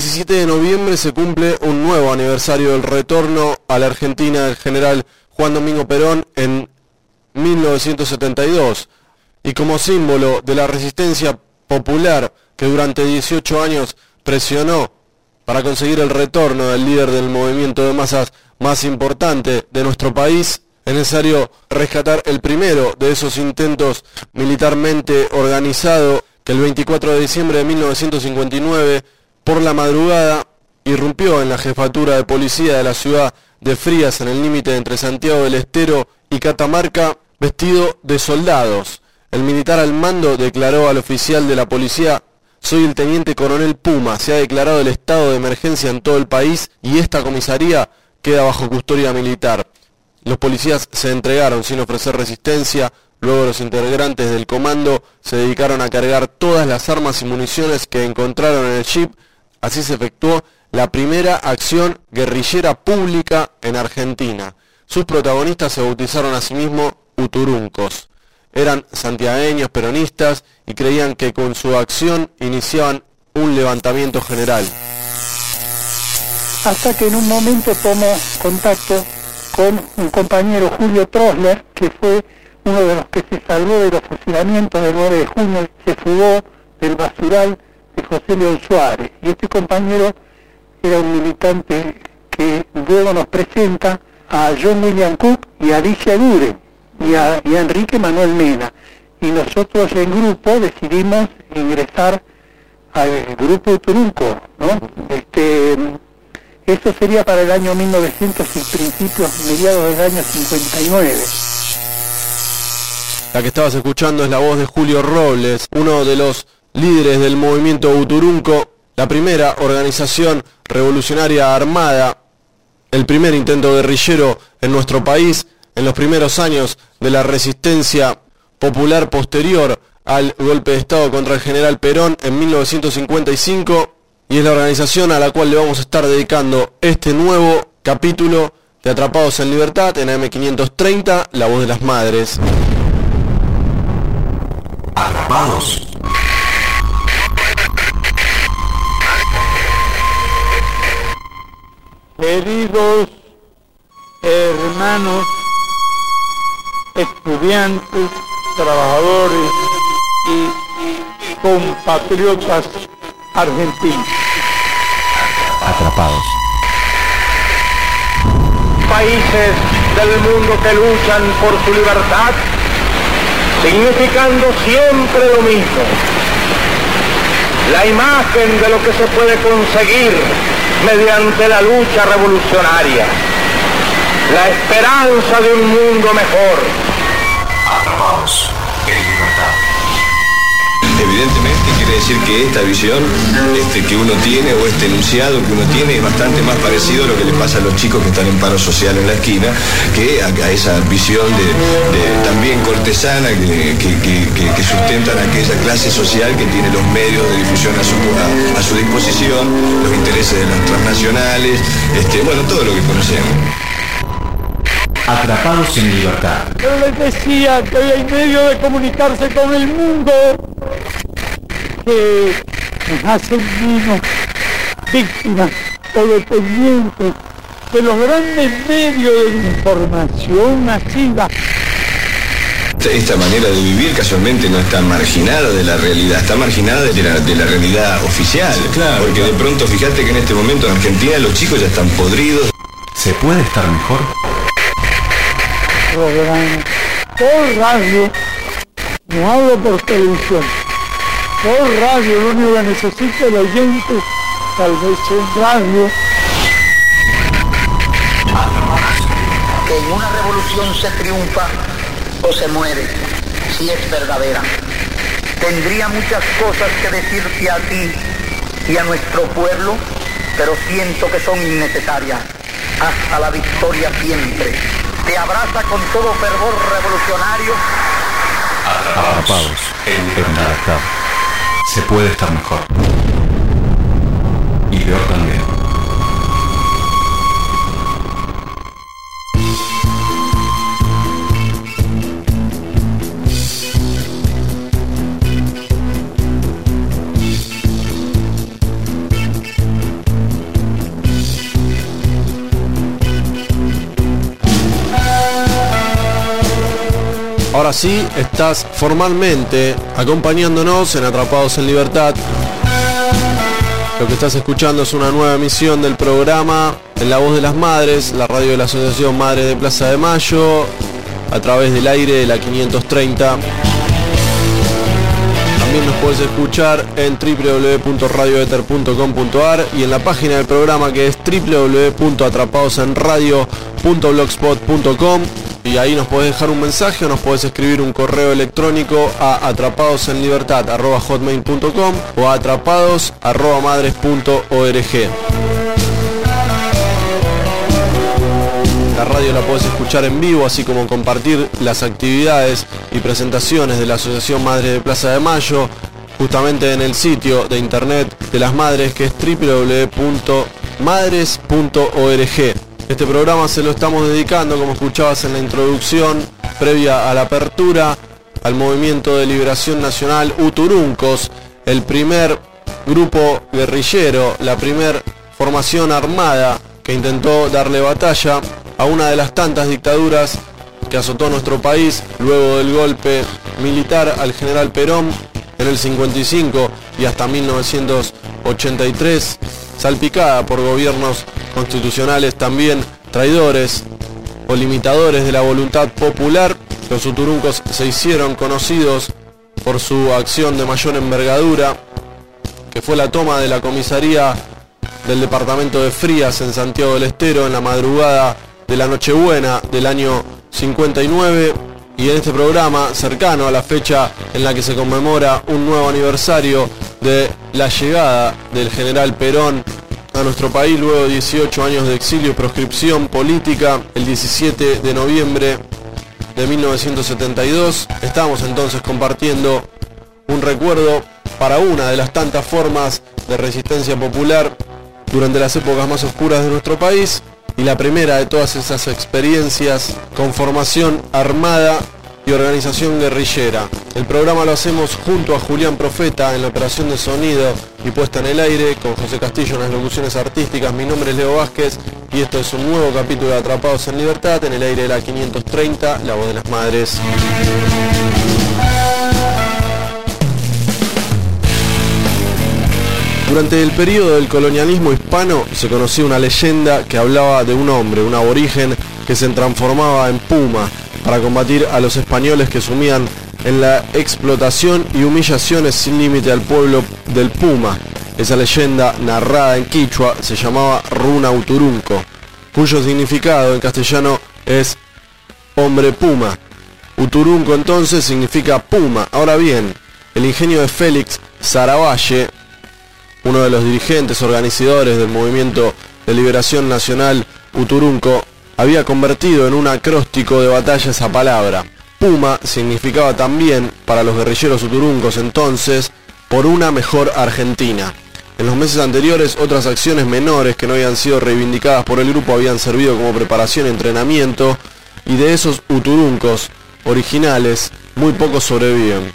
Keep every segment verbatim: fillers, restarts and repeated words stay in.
diecisiete de noviembre se cumple un nuevo aniversario del retorno a la Argentina del general Juan Domingo Perón en mil novecientos setenta y dos, y como símbolo de la resistencia popular que durante dieciocho años presionó para conseguir el retorno del líder del movimiento de masas más importante de nuestro país, es necesario rescatar el primero de esos intentos militarmente organizado que el veinticuatro de diciembre de mil novecientos cincuenta y nueve, por la madrugada, irrumpió en la jefatura de policía de la ciudad de Frías, en el límite entre Santiago del Estero y Catamarca, vestido de soldados. El militar al mando declaró al oficial de la policía: soy el teniente coronel Puma, se ha declarado el estado de emergencia en todo el país y esta comisaría queda bajo custodia militar. Los policías se entregaron sin ofrecer resistencia. Luego los integrantes del comando se dedicaron a cargar todas las armas y municiones que encontraron en el jeep. Así se efectuó la primera acción guerrillera pública en Argentina. Sus protagonistas se bautizaron a sí mismos Uturuncos. Eran santiagueños peronistas y creían que con su acción iniciaban un levantamiento general. Hasta que en un momento tomó contacto con un compañero, Julio Trosler, que fue uno de los que se salvó de los fusilamientos del nueve de junio, se fugó del basural de José León Suárez. Y este compañero era un militante que luego nos presenta a John William Cook y a Alicia Dure y a, y a Enrique Manuel Mena. Y nosotros en grupo decidimos ingresar al grupo Uturunco, ¿no? Este, eso sería para el año mil novecientos y principios, mediados del año cincuenta y nueve. La que estabas escuchando es la voz de Julio Robles, uno de los líderes del movimiento Uturunco, la primera organización revolucionaria armada, el primer intento guerrillero en nuestro país, en los primeros años de la resistencia popular posterior al golpe de Estado contra el general Perón en mil novecientos cincuenta y cinco, y es la organización a la cual le vamos a estar dedicando este nuevo capítulo de Atrapados en Libertad en A M quinientos treinta, La Voz de las Madres. Atrapados. Queridos hermanos, estudiantes, trabajadores y compatriotas argentinos. Atrapados. Países del mundo que luchan por su libertad, significando siempre lo mismo: la imagen de lo que se puede conseguir mediante la lucha revolucionaria, la esperanza de un mundo mejor. Atrapados en libertad. Evidentemente quiere decir que esta visión este, que uno tiene, o este enunciado que uno tiene, es bastante más parecido a lo que le pasa a los chicos que están en paro social en la esquina, que a, a esa visión de, de también cortesana que, que, que, que sustentan a aquella clase social que tiene los medios de difusión a su, a, a su disposición, los intereses de las transnacionales, este, bueno, todo lo que conocemos. Atrapados en libertad. Yo les decía que hoy hay medio de comunicarse con el mundo que nos hacen menos víctimas o dependientes de los grandes medios de información masiva. Esta manera de vivir casualmente no está marginada de la realidad, está marginada de la, de la realidad oficial. Claro, porque claro. De pronto fíjate que en este momento en Argentina los chicos ya están podridos. ¿Se puede estar mejor? Programa por radio, no hablo por televisión, por radio, lo único que necesita el oyente, tal vez en radio. En una revolución se triunfa o se muere, si es verdadera. Tendría muchas cosas que decirte a ti y a nuestro pueblo, pero siento que son innecesarias. Hasta la victoria siempre. Te abraza con todo fervor revolucionario. Atrapados en libertad. Se puede estar mejor. Y peor también. Ahora sí, estás formalmente acompañándonos en Atrapados en Libertad. Lo que estás escuchando es una nueva emisión del programa En la Voz de las Madres, la radio de la Asociación Madre de Plaza de Mayo, a través del aire de la quinientos treinta. También nos puedes escuchar en doble u doble u doble u punto radio ether punto com punto a r y en la página del programa, que es doble u doble u doble u punto atrapadosenradio punto blogspot punto com, y ahí nos podés dejar un mensaje o nos podés escribir un correo electrónico a atrapadosenlibertad arroba hotmail punto com o a atrapados arroba madres punto org. La radio la podés escuchar en vivo, así como compartir las actividades y presentaciones de la Asociación Madres de Plaza de Mayo, justamente en el sitio de internet de las madres, que es doble u doble u doble u punto madres punto org. Este programa se lo estamos dedicando, como escuchabas en la introducción, previa a la apertura, al Movimiento de Liberación Nacional Uturuncos, el primer grupo guerrillero, la primer formación armada que intentó darle batalla a una de las tantas dictaduras que azotó nuestro país luego del golpe militar al general Perón en el cincuenta y cinco y hasta mil novecientos ochenta y tres, salpicada por gobiernos constitucionales también traidores o limitadores de la voluntad popular. Los uturuncos se hicieron conocidos por su acción de mayor envergadura, que fue la toma de la comisaría del departamento de Frías en Santiago del Estero en la madrugada de la Nochebuena del año cincuenta y nueve, y en este programa, cercano a la fecha en la que se conmemora un nuevo aniversario de la llegada del general Perón a nuestro país luego de dieciocho años de exilio y proscripción política, el diecisiete de noviembre de mil novecientos setenta y dos, estamos entonces compartiendo un recuerdo para una de las tantas formas de resistencia popular durante las épocas más oscuras de nuestro país, y la primera de todas esas experiencias con formación armada y organización guerrillera. El programa lo hacemos junto a Julián Profeta en la operación de sonido y puesta en el aire, con José Castillo en las locuciones artísticas. Mi nombre es Leo Vázquez y esto es un nuevo capítulo de Atrapados en Libertad, en el aire de la quinientos treinta, La Voz de las Madres. Durante el periodo del colonialismo hispano se conocía una leyenda que hablaba de un hombre, un aborigen, que se transformaba en puma para combatir a los españoles que sumían en la explotación y humillaciones sin límite al pueblo del Puma. Esa leyenda, narrada en quichua, se llamaba Runa Uturunco, cuyo significado en castellano es hombre puma. Uturunco entonces significa puma. Ahora bien, el ingenio de Félix Saravalle, uno de los dirigentes organizadores del Movimiento de Liberación Nacional Uturunco, había convertido en un acróstico de batalla esa palabra. Puma significaba también, para los guerrilleros uturuncos entonces, por una mejor Argentina. En los meses anteriores, otras acciones menores que no habían sido reivindicadas por el grupo habían servido como preparación y entrenamiento, y de esos uturuncos originales, muy pocos sobreviven.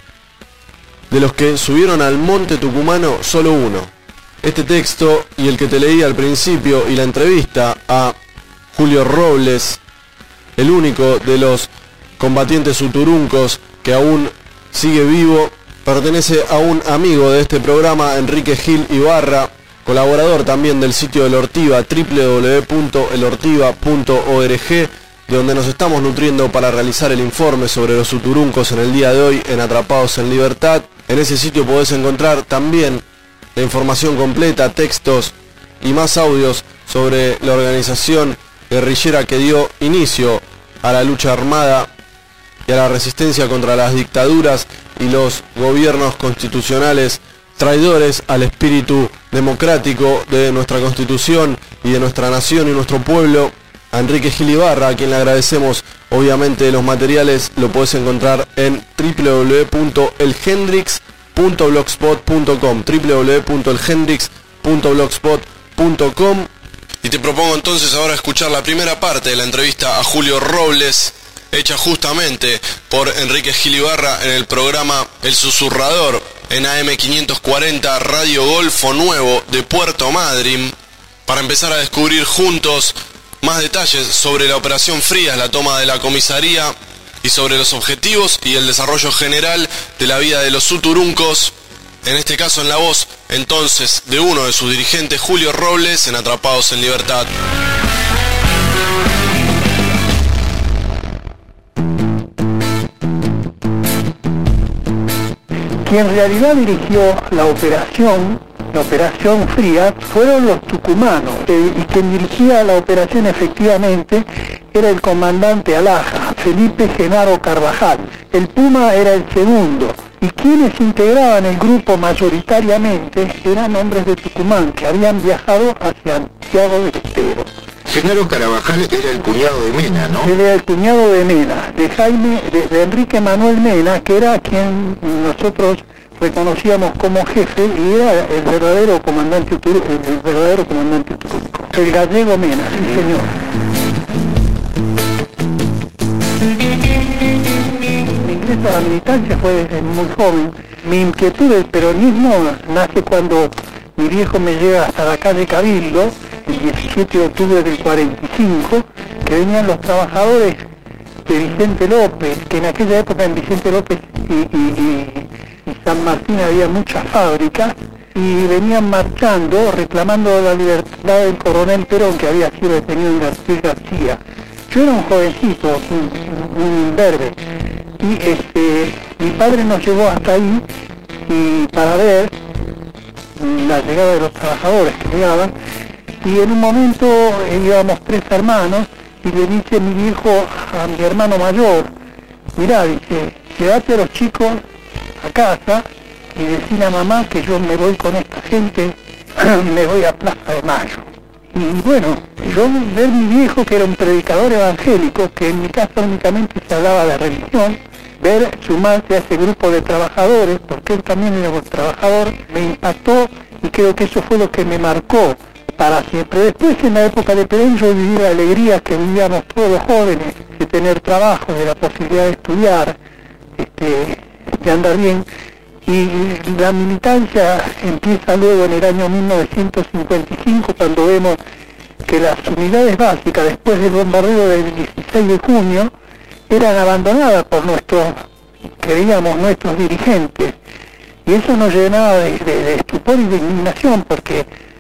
De los que subieron al monte tucumano, solo uno. Este texto y el que te leí al principio y la entrevista a Julio Robles, el único de los combatientes uturuncos que aún sigue vivo, pertenece a un amigo de este programa, Enrique Gil Ibarra, colaborador también del sitio del Ortiva, doble u doble u doble u punto el ortiva punto org, de donde nos estamos nutriendo para realizar el informe sobre los uturuncos en el día de hoy en Atrapados en Libertad. En ese sitio podés encontrar también la información completa, textos y más audios sobre la organización guerrillera que dio inicio a la lucha armada y a la resistencia contra las dictaduras y los gobiernos constitucionales traidores al espíritu democrático de nuestra Constitución y de nuestra nación y nuestro pueblo. A Enrique Gil Ibarra, a quien le agradecemos obviamente los materiales, lo podés encontrar en doble u doble u doble u punto el hendrix punto blogspot punto com, doble u doble u doble u punto el hendrix punto blogspot punto com. Y te propongo entonces ahora escuchar la primera parte de la entrevista a Julio Robles, hecha justamente por Enrique Gil Ibarra en el programa El Susurrador en A M quinientos cuarenta Radio Golfo Nuevo de Puerto Madryn, para empezar a descubrir juntos más detalles sobre la Operación Frías, la toma de la comisaría y sobre los objetivos y el desarrollo general de la vida de los uturuncos, en este caso en la voz entonces de uno de sus dirigentes, Julio Robles, en Atrapados en Libertad. Quien en realidad dirigió la operación, la operación Fría, fueron los tucumanos, eh, y quien dirigía la operación efectivamente era el comandante Alaja, Felipe Genaro Carvajal. El Puma era el segundo, y quienes integraban el grupo mayoritariamente eran hombres de Tucumán que habían viajado hacia Santiago del Estero. Genaro Carvajal era el cuñado de Mena, ¿no? Él era el cuñado de Mena, de Jaime, de, de Enrique Manuel Mena, que era quien nosotros reconocíamos como jefe y era el verdadero comandante Utur, el verdadero comandante Uturunco, el gallego Mena, sí señor. Mi ingreso a la militancia fue desde muy joven. Mi inquietud del peronismo nace cuando mi viejo me lleva hasta la calle Cabildo, el diecisiete de octubre del cuarenta y cinco, que venían los trabajadores de Vicente López, que en aquella época en Vicente López y, y, y, y San Martín había muchas fábricas, y venían marchando reclamando la libertad del coronel Perón, que había sido detenido en García García. Yo era un jovencito, un, un imberbe, y este, mi padre nos llevó hasta ahí y para ver la llegada de los trabajadores que llegaban, y en un momento eh, íbamos tres hermanos, y le dice mi viejo a mi hermano mayor, mirá, dice, llevate a los chicos a casa y decile a mamá que yo me voy con esta gente, me voy a Plaza de Mayo. Y bueno, yo ver mi viejo, que era un predicador evangélico, que en mi casa únicamente se hablaba de religión, ver sumarse a ese grupo de trabajadores, porque él también era un trabajador, me impactó, y creo que eso fue lo que me marcó para siempre. Después, en la época de Perón, yo viví la alegría que vivíamos todos los jóvenes, de tener trabajo, de la posibilidad de estudiar, este, de andar bien, y la militancia empieza luego en el año mil novecientos cincuenta y cinco, cuando vemos que las unidades básicas, después del bombardeo del dieciséis de junio, eran abandonadas por nuestros, creíamos, nuestros dirigentes, y eso nos llenaba de, de, de estupor y de indignación, porque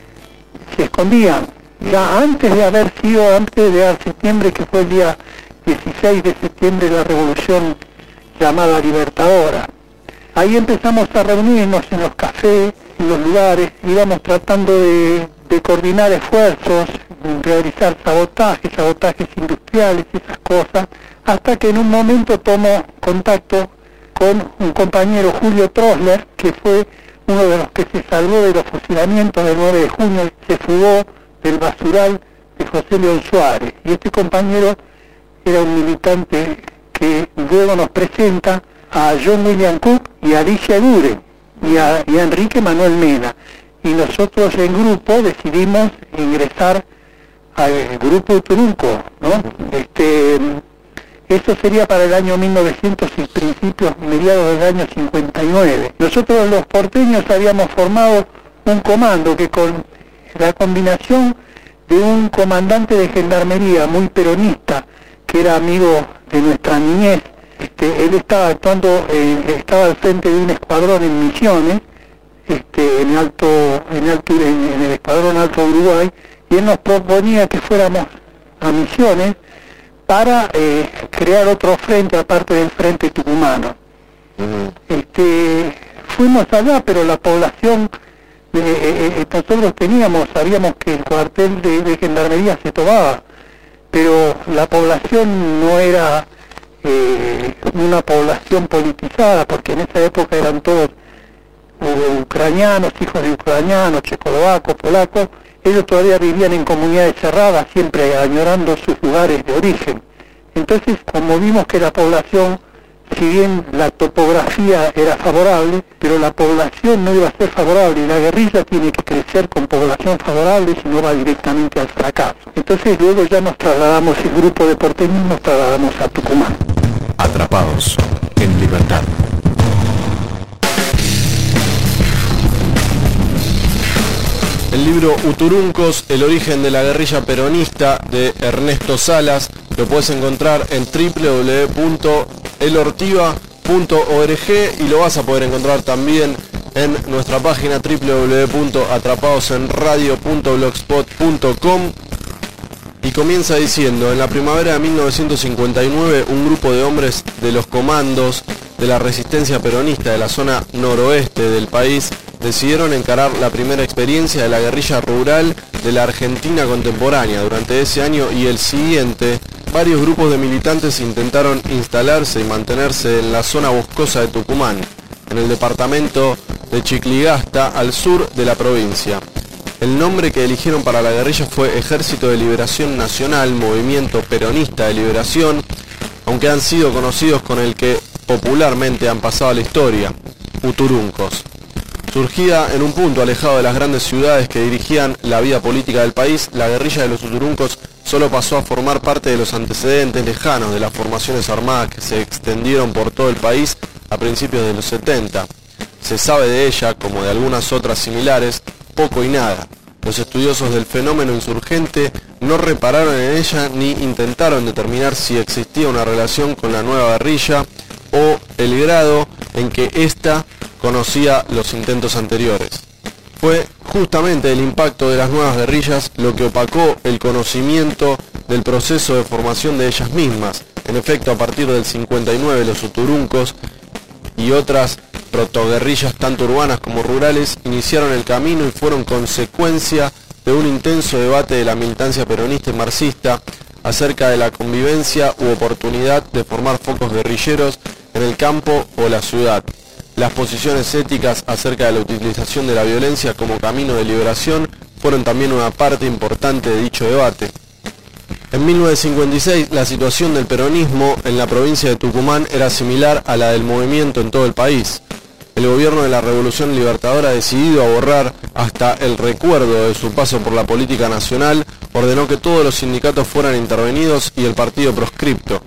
se escondían. Ya antes de haber sido, antes de dar septiembre, que fue el día dieciséis de septiembre, la revolución llamada Libertadora. Ahí empezamos a reunirnos en los cafés, en los lugares, íbamos tratando de, de coordinar esfuerzos, realizar sabotajes, sabotajes industriales, esas cosas, hasta que en un momento tomo contacto con un compañero, Julio Trosler, que fue uno de los que se salvó de los fusilamientos del nueve de junio, se fugó del basural de José León Suárez. Y este compañero era un militante que luego nos presenta a John William Cook y a Alicia Guren y a, y a Enrique Manuel Mena. Y nosotros en grupo decidimos ingresar al grupo Uturunco, ¿no? Este, Esto sería para el año mil novecientos y principios, mediados del año cincuenta y nueve. Nosotros los porteños habíamos formado un comando que con la combinación de un comandante de gendarmería muy peronista, que era amigo de nuestra niñez, este, él estaba actuando, eh, estaba al frente de un escuadrón en Misiones, este, en alto, en alto, en, en el escuadrón Alto Uruguay, y él nos proponía que fuéramos a Misiones para eh, crear otro frente aparte del frente tucumano. Uh-huh. Este, fuimos allá, pero la población, eh, eh, nosotros teníamos, sabíamos que el cuartel de, de gendarmería se tomaba, pero la población no era eh, una población politizada, porque en esa época eran todos uh, ucranianos, hijos de ucranianos, checoslovacos, polacos. Ellos todavía vivían en comunidades cerradas, siempre añorando sus lugares de origen. Entonces, como vimos que la población, si bien la topografía era favorable, pero la población no iba a ser favorable, y la guerrilla tiene que crecer con población favorable, si no va directamente al fracaso. Entonces, luego ya nos trasladamos, el grupo de porteños nos trasladamos a Tucumán. Atrapados en Libertad. El libro Uturuncos, el origen de la guerrilla peronista, de Ernesto Salas, Lo puedes encontrar en w w w punto elortiva punto org y lo vas a poder encontrar también en nuestra página w w w punto atrapados en radio punto blogspot punto com. Y comienza diciendo: en la primavera de mil novecientos cincuenta y nueve, un grupo de hombres de los comandos de la resistencia peronista de la zona noroeste del país decidieron encarar la primera experiencia de la guerrilla rural de la Argentina contemporánea. Durante ese año y el siguiente, varios grupos de militantes intentaron instalarse y mantenerse en la zona boscosa de Tucumán, en el departamento de Chicligasta, al sur de la provincia. El nombre que eligieron para la guerrilla fue Ejército de Liberación Nacional, Movimiento Peronista de Liberación, aunque han sido conocidos con el que popularmente han pasado a la historia, Uturuncos. Surgida en un punto alejado de las grandes ciudades que dirigían la vida política del país, la guerrilla de los Uturuncos solo pasó a formar parte de los antecedentes lejanos de las formaciones armadas que se extendieron por todo el país a principios de los setenta. Se sabe de ella, como de algunas otras similares, poco y nada. Los estudiosos del fenómeno insurgente no repararon en ella ni intentaron determinar si existía una relación con la nueva guerrilla o el grado en que ésta conocía los intentos anteriores. Fue justamente el impacto de las nuevas guerrillas lo que opacó el conocimiento del proceso de formación de ellas mismas. En efecto, a partir del cincuenta y nueve, los Uturuncos y otras protoguerrillas tanto urbanas como rurales iniciaron el camino y fueron consecuencia de un intenso debate de la militancia peronista y marxista acerca de la convivencia u oportunidad de formar focos guerrilleros en el campo o la ciudad. Las posiciones éticas acerca de la utilización de la violencia como camino de liberación fueron también una parte importante de dicho debate. En mil novecientos cincuenta y seis, la situación del peronismo en la provincia de Tucumán era similar a la del movimiento en todo el país. El gobierno de la Revolución Libertadora, decidido a borrar hasta el recuerdo de su paso por la política nacional, ordenó que todos los sindicatos fueran intervenidos y el partido proscripto.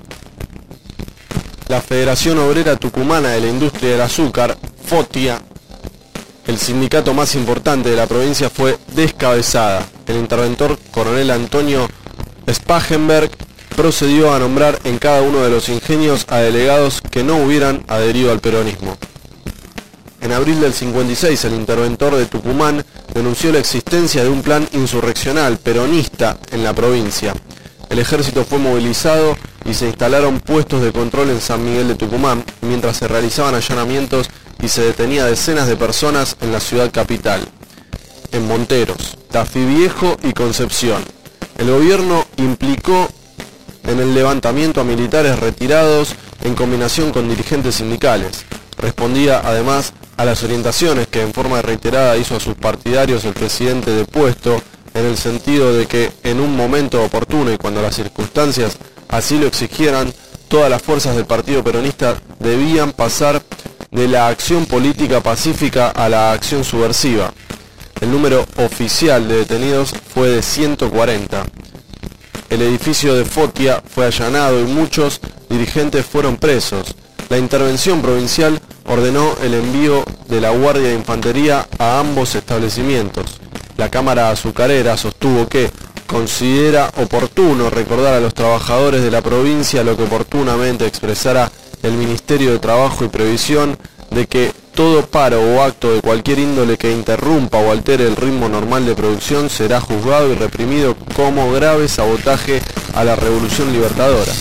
La Federación Obrera Tucumana de la Industria del Azúcar, FOTIA, el sindicato más importante de la provincia, fue descabezada. El interventor coronel Antonio Spagenberg procedió a nombrar en cada uno de los ingenios a delegados que no hubieran adherido al peronismo. En abril del cincuenta y seis, el interventor de Tucumán denunció la existencia de un plan insurreccional peronista en la provincia. El ejército fue movilizado y se instalaron puestos de control en San Miguel de Tucumán, mientras se realizaban allanamientos y se detenía decenas de personas en la ciudad capital, en Monteros, Tafí Viejo y Concepción. El gobierno implicó en el levantamiento a militares retirados en combinación con dirigentes sindicales. Respondía además a las orientaciones que en forma reiterada hizo a sus partidarios el presidente depuesto, en el sentido de que en un momento oportuno y cuando las circunstancias así lo exigieran, todas las fuerzas del partido peronista debían pasar de la acción política pacífica a la acción subversiva. El número oficial de detenidos fue de ciento cuarenta. El edificio de Fotia fue allanado y muchos dirigentes fueron presos. La intervención provincial ordenó el envío de la Guardia de Infantería a ambos establecimientos. La Cámara Azucarera sostuvo que considera oportuno recordar a los trabajadores de la provincia lo que oportunamente expresara el Ministerio de Trabajo y Previsión, de que todo paro o acto de cualquier índole que interrumpa o altere el ritmo normal de producción será juzgado y reprimido como grave sabotaje a la Revolución Libertadora.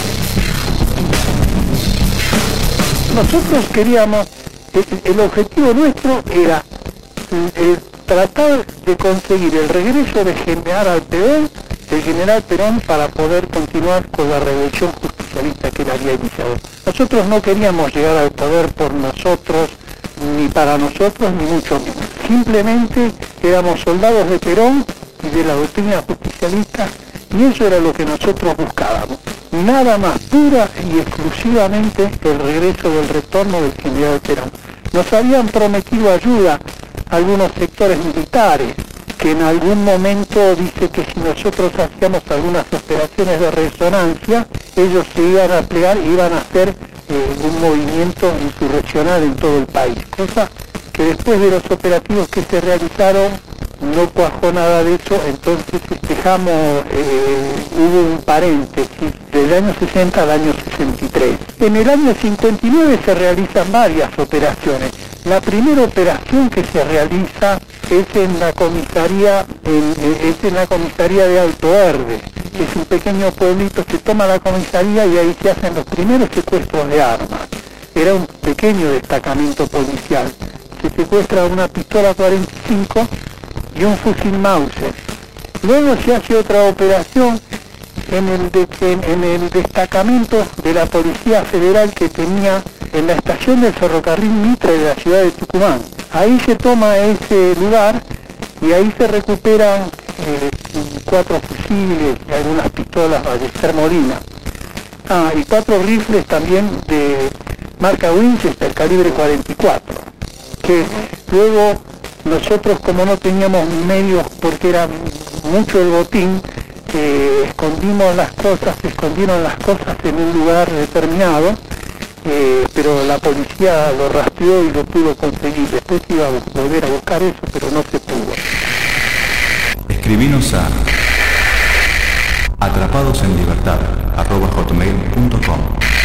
Nosotros queríamos, el, el objetivo nuestro era el, tratar de conseguir el regreso de general Perón, del general Perón, para poder continuar con la revolución justicialista que él había iniciado. Nosotros no queríamos llegar al poder por nosotros, ni para nosotros, ni mucho menos. Simplemente éramos soldados de Perón y de la doctrina justicialista, y eso era lo que nosotros buscábamos. Nada más, pura y exclusivamente el regreso del retorno del general Perón. Nos habían prometido ayuda algunos sectores militares, que en algún momento dice que si nosotros hacíamos algunas operaciones de resonancia, ellos se iban a plegar y iban a hacer eh, un movimiento insurreccional en todo el país, cosa que después de los operativos que se realizaron no cuajó nada de eso. Entonces este dejamos, eh, hubo un paréntesis del año sesenta al año sesenta y tres. En el año cincuenta y nueve se realizan varias operaciones. La primera operación que se realiza es en la comisaría, en, es en la comisaría de Alto Verde, que es un pequeño pueblito. Se toma la comisaría y ahí se hacen los primeros secuestros de armas. Era un pequeño destacamento policial. Se secuestra una pistola cuarenta y cinco y un fusil Mauser. Luego se hace otra operación en el, de, en, en el destacamento de la Policía Federal que tenía en la estación del ferrocarril Mitre de la ciudad de Tucumán. Ahí se toma ese lugar y ahí se recuperan eh, cuatro fusiles y algunas pistolas Ballester Molina. Ah, y cuatro rifles también de marca Winchester, calibre cuarenta y cuatro, que luego nosotros, como no teníamos medios porque era mucho el botín, eh, escondimos las cosas, se escondieron las cosas en un lugar determinado, eh, pero la policía lo rastreó y lo pudo conseguir. Después iba a volver a buscar eso, pero no se pudo. Escribinos a atrapadosenlibertad arroba hotmail punto com.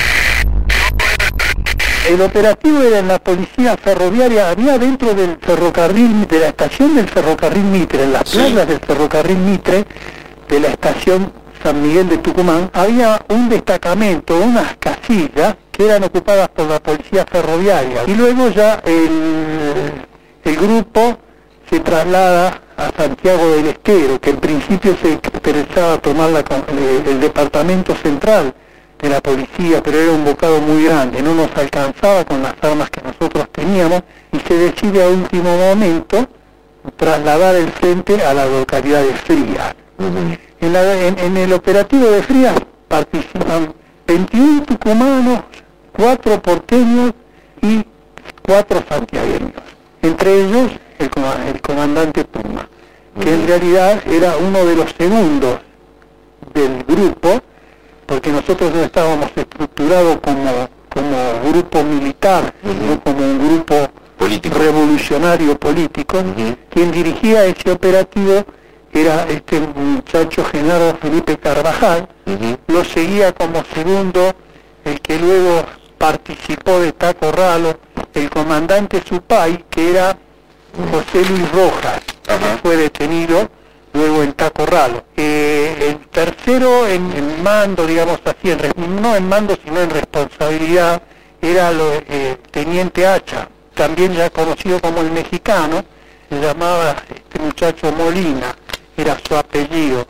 El operativo era en la policía ferroviaria, había dentro del ferrocarril, de la estación del ferrocarril Mitre, en las Sí. playas del ferrocarril Mitre, de la estación San Miguel de Tucumán, había un destacamento, unas casillas que eran ocupadas por la policía ferroviaria. Y luego ya el, el grupo se traslada a Santiago del Estero, que en principio se interesaba tomar la, el, el departamento central de la policía, pero era un bocado muy grande, no nos alcanzaba con las armas que nosotros teníamos, y se decide a último momento trasladar el frente a la localidad de Frías. Uh-huh. En, la, en, en el operativo de Frías participan veintiún tucumanos, cuatro porteños y cuatro santiagueños, entre ellos el, el comandante Puma, que uh-huh. en realidad era uno de los segundos del grupo, porque nosotros no estábamos estructurados como, como grupo militar, uh-huh. sino como un grupo político, revolucionario político. Uh-huh. Quien dirigía ese operativo era este muchacho Genaro Felipe Carvajal. Uh-huh. Lo seguía como segundo el que luego participó de Taco Ralo, el comandante Supay, que era José Luis Rojas, uh-huh. que fue detenido luego en Taco Ralo. Eh, el tercero en, en mando, digamos así, en, no en mando sino en responsabilidad, era lo, eh, Teniente Hacha, también ya conocido como el mexicano, se llamaba este muchacho Molina, era su apellido.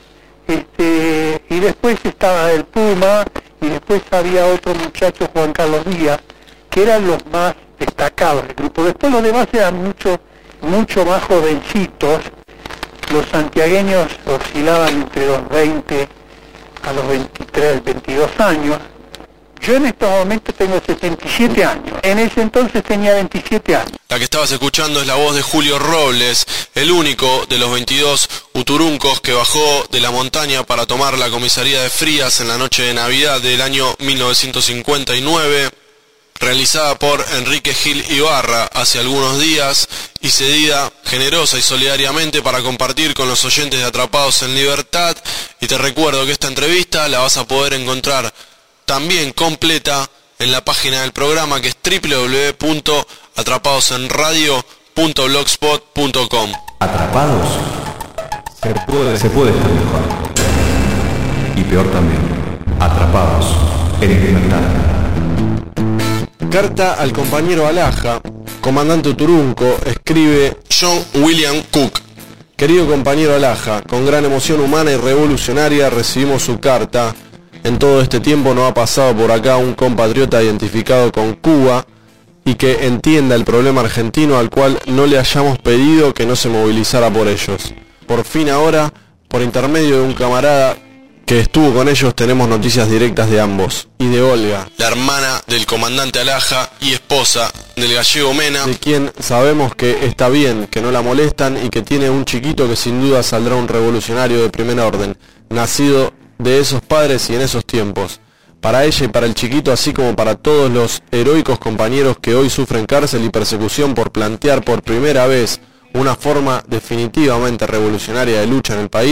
Este, y después estaba el Puma, y después había otro muchacho, Juan Carlos Díaz, que eran los más destacados del grupo. Después los demás eran mucho, mucho más jovencitos. Los santiagueños oscilaban entre los veinte a los veintitrés, veintidós años. Yo en estos momentos tengo setenta y siete años. En ese entonces tenía veintisiete años. La que estabas escuchando es la voz de Julio Robles, el único de los veintidós uturuncos que bajó de la montaña para tomar la comisaría de Frías en la noche de Navidad del año mil novecientos cincuenta y nueve. Realizada por Enrique Gil Ibarra hace algunos días y cedida generosa y solidariamente para compartir con los oyentes de Atrapados en Libertad. Y te recuerdo que esta entrevista la vas a poder encontrar también completa en la página del programa, que es doble u doble u doble u punto atrapadosenradio punto blogspot punto com. Atrapados se puede, se puede estar mejor y peor también. Atrapados en Libertad. Carta al compañero Alaja, comandante uturunco, escribe John William Cook. Querido compañero Alaja, con gran emoción humana y revolucionaria recibimos su carta. En todo este tiempo no ha pasado por acá un compatriota identificado con Cuba y que entienda el problema argentino, al cual no le hayamos pedido que no se movilizara por ellos. Por fin ahora, por intermedio de un camarada que estuvo con ellos, tenemos noticias directas de ambos. Y de Olga, la hermana del comandante Alaja y esposa del gallego Mena, de quien sabemos que está bien, que no la molestan y que tiene un chiquito que sin duda saldrá un revolucionario de primer orden, nacido de esos padres y en esos tiempos. Para ella y para el chiquito, así como para todos los heroicos compañeros que hoy sufren cárcel y persecución por plantear por primera vez una forma definitivamente revolucionaria de lucha en el país,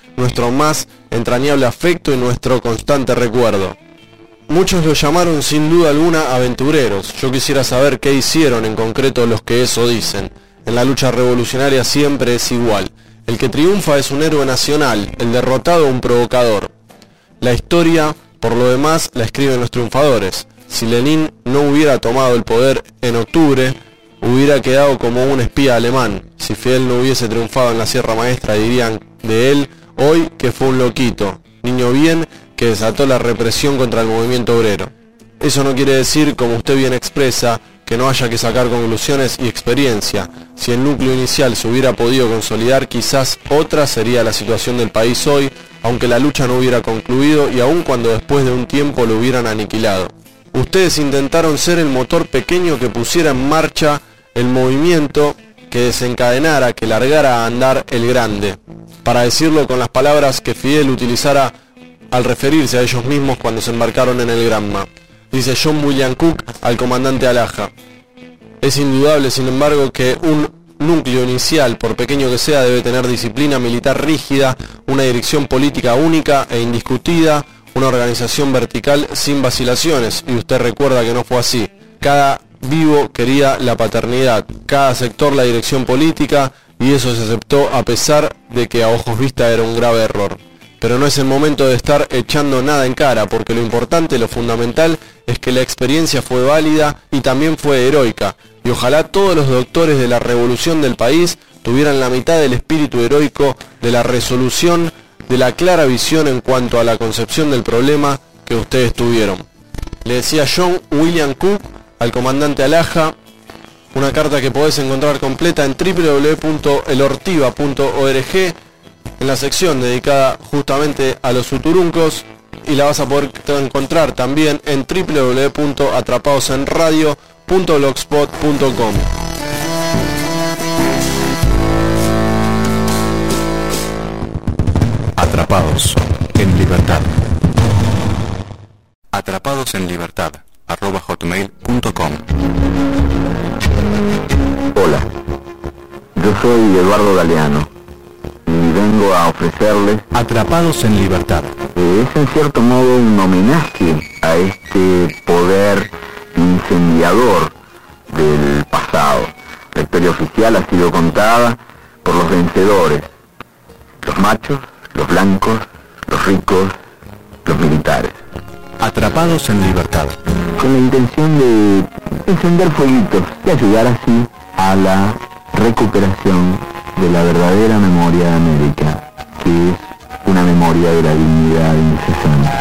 nuestro más entrañable afecto y nuestro constante recuerdo. Muchos lo llamaron sin duda alguna aventureros. Yo quisiera saber qué hicieron en concreto los que eso dicen. En la lucha revolucionaria siempre es igual. El que triunfa es un héroe nacional, el derrotado un provocador. La historia, por lo demás, la escriben los triunfadores. Si Lenin no hubiera tomado el poder en octubre, hubiera quedado como un espía alemán. Si Fidel no hubiese triunfado en la Sierra Maestra, dirían de él hoy que fue un loquito, niño bien que desató la represión contra el movimiento obrero. Eso no quiere decir, como usted bien expresa, que no haya que sacar conclusiones y experiencia. Si el núcleo inicial se hubiera podido consolidar, quizás otra sería la situación del país hoy, aunque la lucha no hubiera concluido y aun cuando después de un tiempo lo hubieran aniquilado. Ustedes intentaron ser el motor pequeño que pusiera en marcha el movimiento, que desencadenara, que largara a andar el grande. Para decirlo con las palabras que Fidel utilizara al referirse a ellos mismos cuando se embarcaron en el Granma. Dice John William Cook al comandante Alaja. Es indudable, sin embargo, que un núcleo inicial, por pequeño que sea, debe tener disciplina militar rígida, una dirección política única e indiscutida, una organización vertical sin vacilaciones, y usted recuerda que no fue así. Cada vivo quería la paternidad, cada sector la dirección política, y eso se aceptó a pesar de que a ojos vista era un grave error. Pero no es el momento de estar echando nada en cara, porque lo importante, lo fundamental, es que la experiencia fue válida y también fue heroica, y ojalá todos los doctores de la revolución del país tuvieran la mitad del espíritu heroico, de la resolución, de la clara visión en cuanto a la concepción del problema que ustedes tuvieron. Le decía John William Cook al comandante Alaja, una carta que podés encontrar completa en w w w punto elortiva punto org, en la sección dedicada justamente a los uturuncos, y la vas a poder encontrar también en w w w punto atrapadosenradio punto blogspot punto com. Atrapados en libertad. Atrapados en libertad arroba hotmail punto com. Hola, yo soy Eduardo Galeano y vengo a ofrecerles Atrapados en libertad. Eh, es en cierto modo un homenaje a este poder incendiador del pasado. La historia oficial ha sido contada por los vencedores, los machos, los blancos, los ricos, los militares. Atrapados en libertad. Con la intención de encender fueguitos y ayudar así a la recuperación de la verdadera memoria de América, que es una memoria de la dignidad incesante.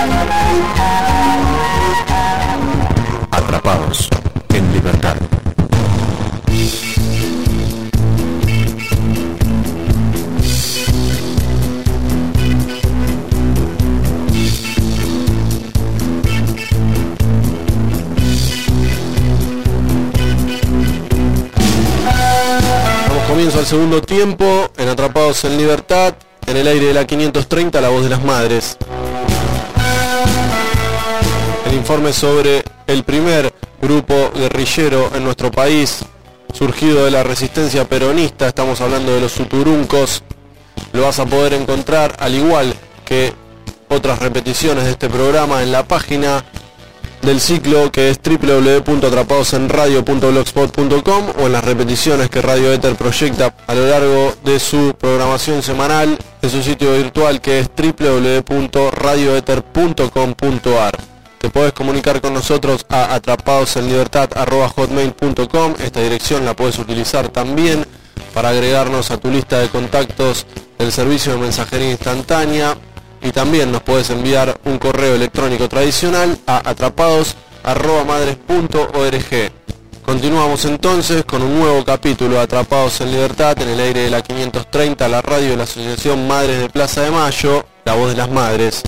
Atrapados en libertad. Comienzo al segundo tiempo, en Atrapados en Libertad, en el aire de la quinientos treinta, La Voz de las Madres. El informe sobre el primer grupo guerrillero en nuestro país, surgido de la resistencia peronista, estamos hablando de los uturuncos. Lo vas a poder encontrar, al igual que otras repeticiones de este programa, en la página del ciclo, que es w w w punto atrapadosenradio punto blogspot punto com, o en las repeticiones que Radio Éter proyecta a lo largo de su programación semanal en su sitio virtual, que es w w w punto radio éter punto com punto a r. Te podés comunicar con nosotros a atrapadosenlibertad arroba hotmail punto com. Esta dirección la puedes utilizar también para agregarnos a tu lista de contactos del servicio de mensajería instantánea. Y también nos puedes enviar un correo electrónico tradicional a atrapados arroba madres punto org. Continuamos entonces con un nuevo capítulo de Atrapados en Libertad, en el aire de la quinientos treinta, la radio de la Asociación Madres de Plaza de Mayo, La Voz de las Madres.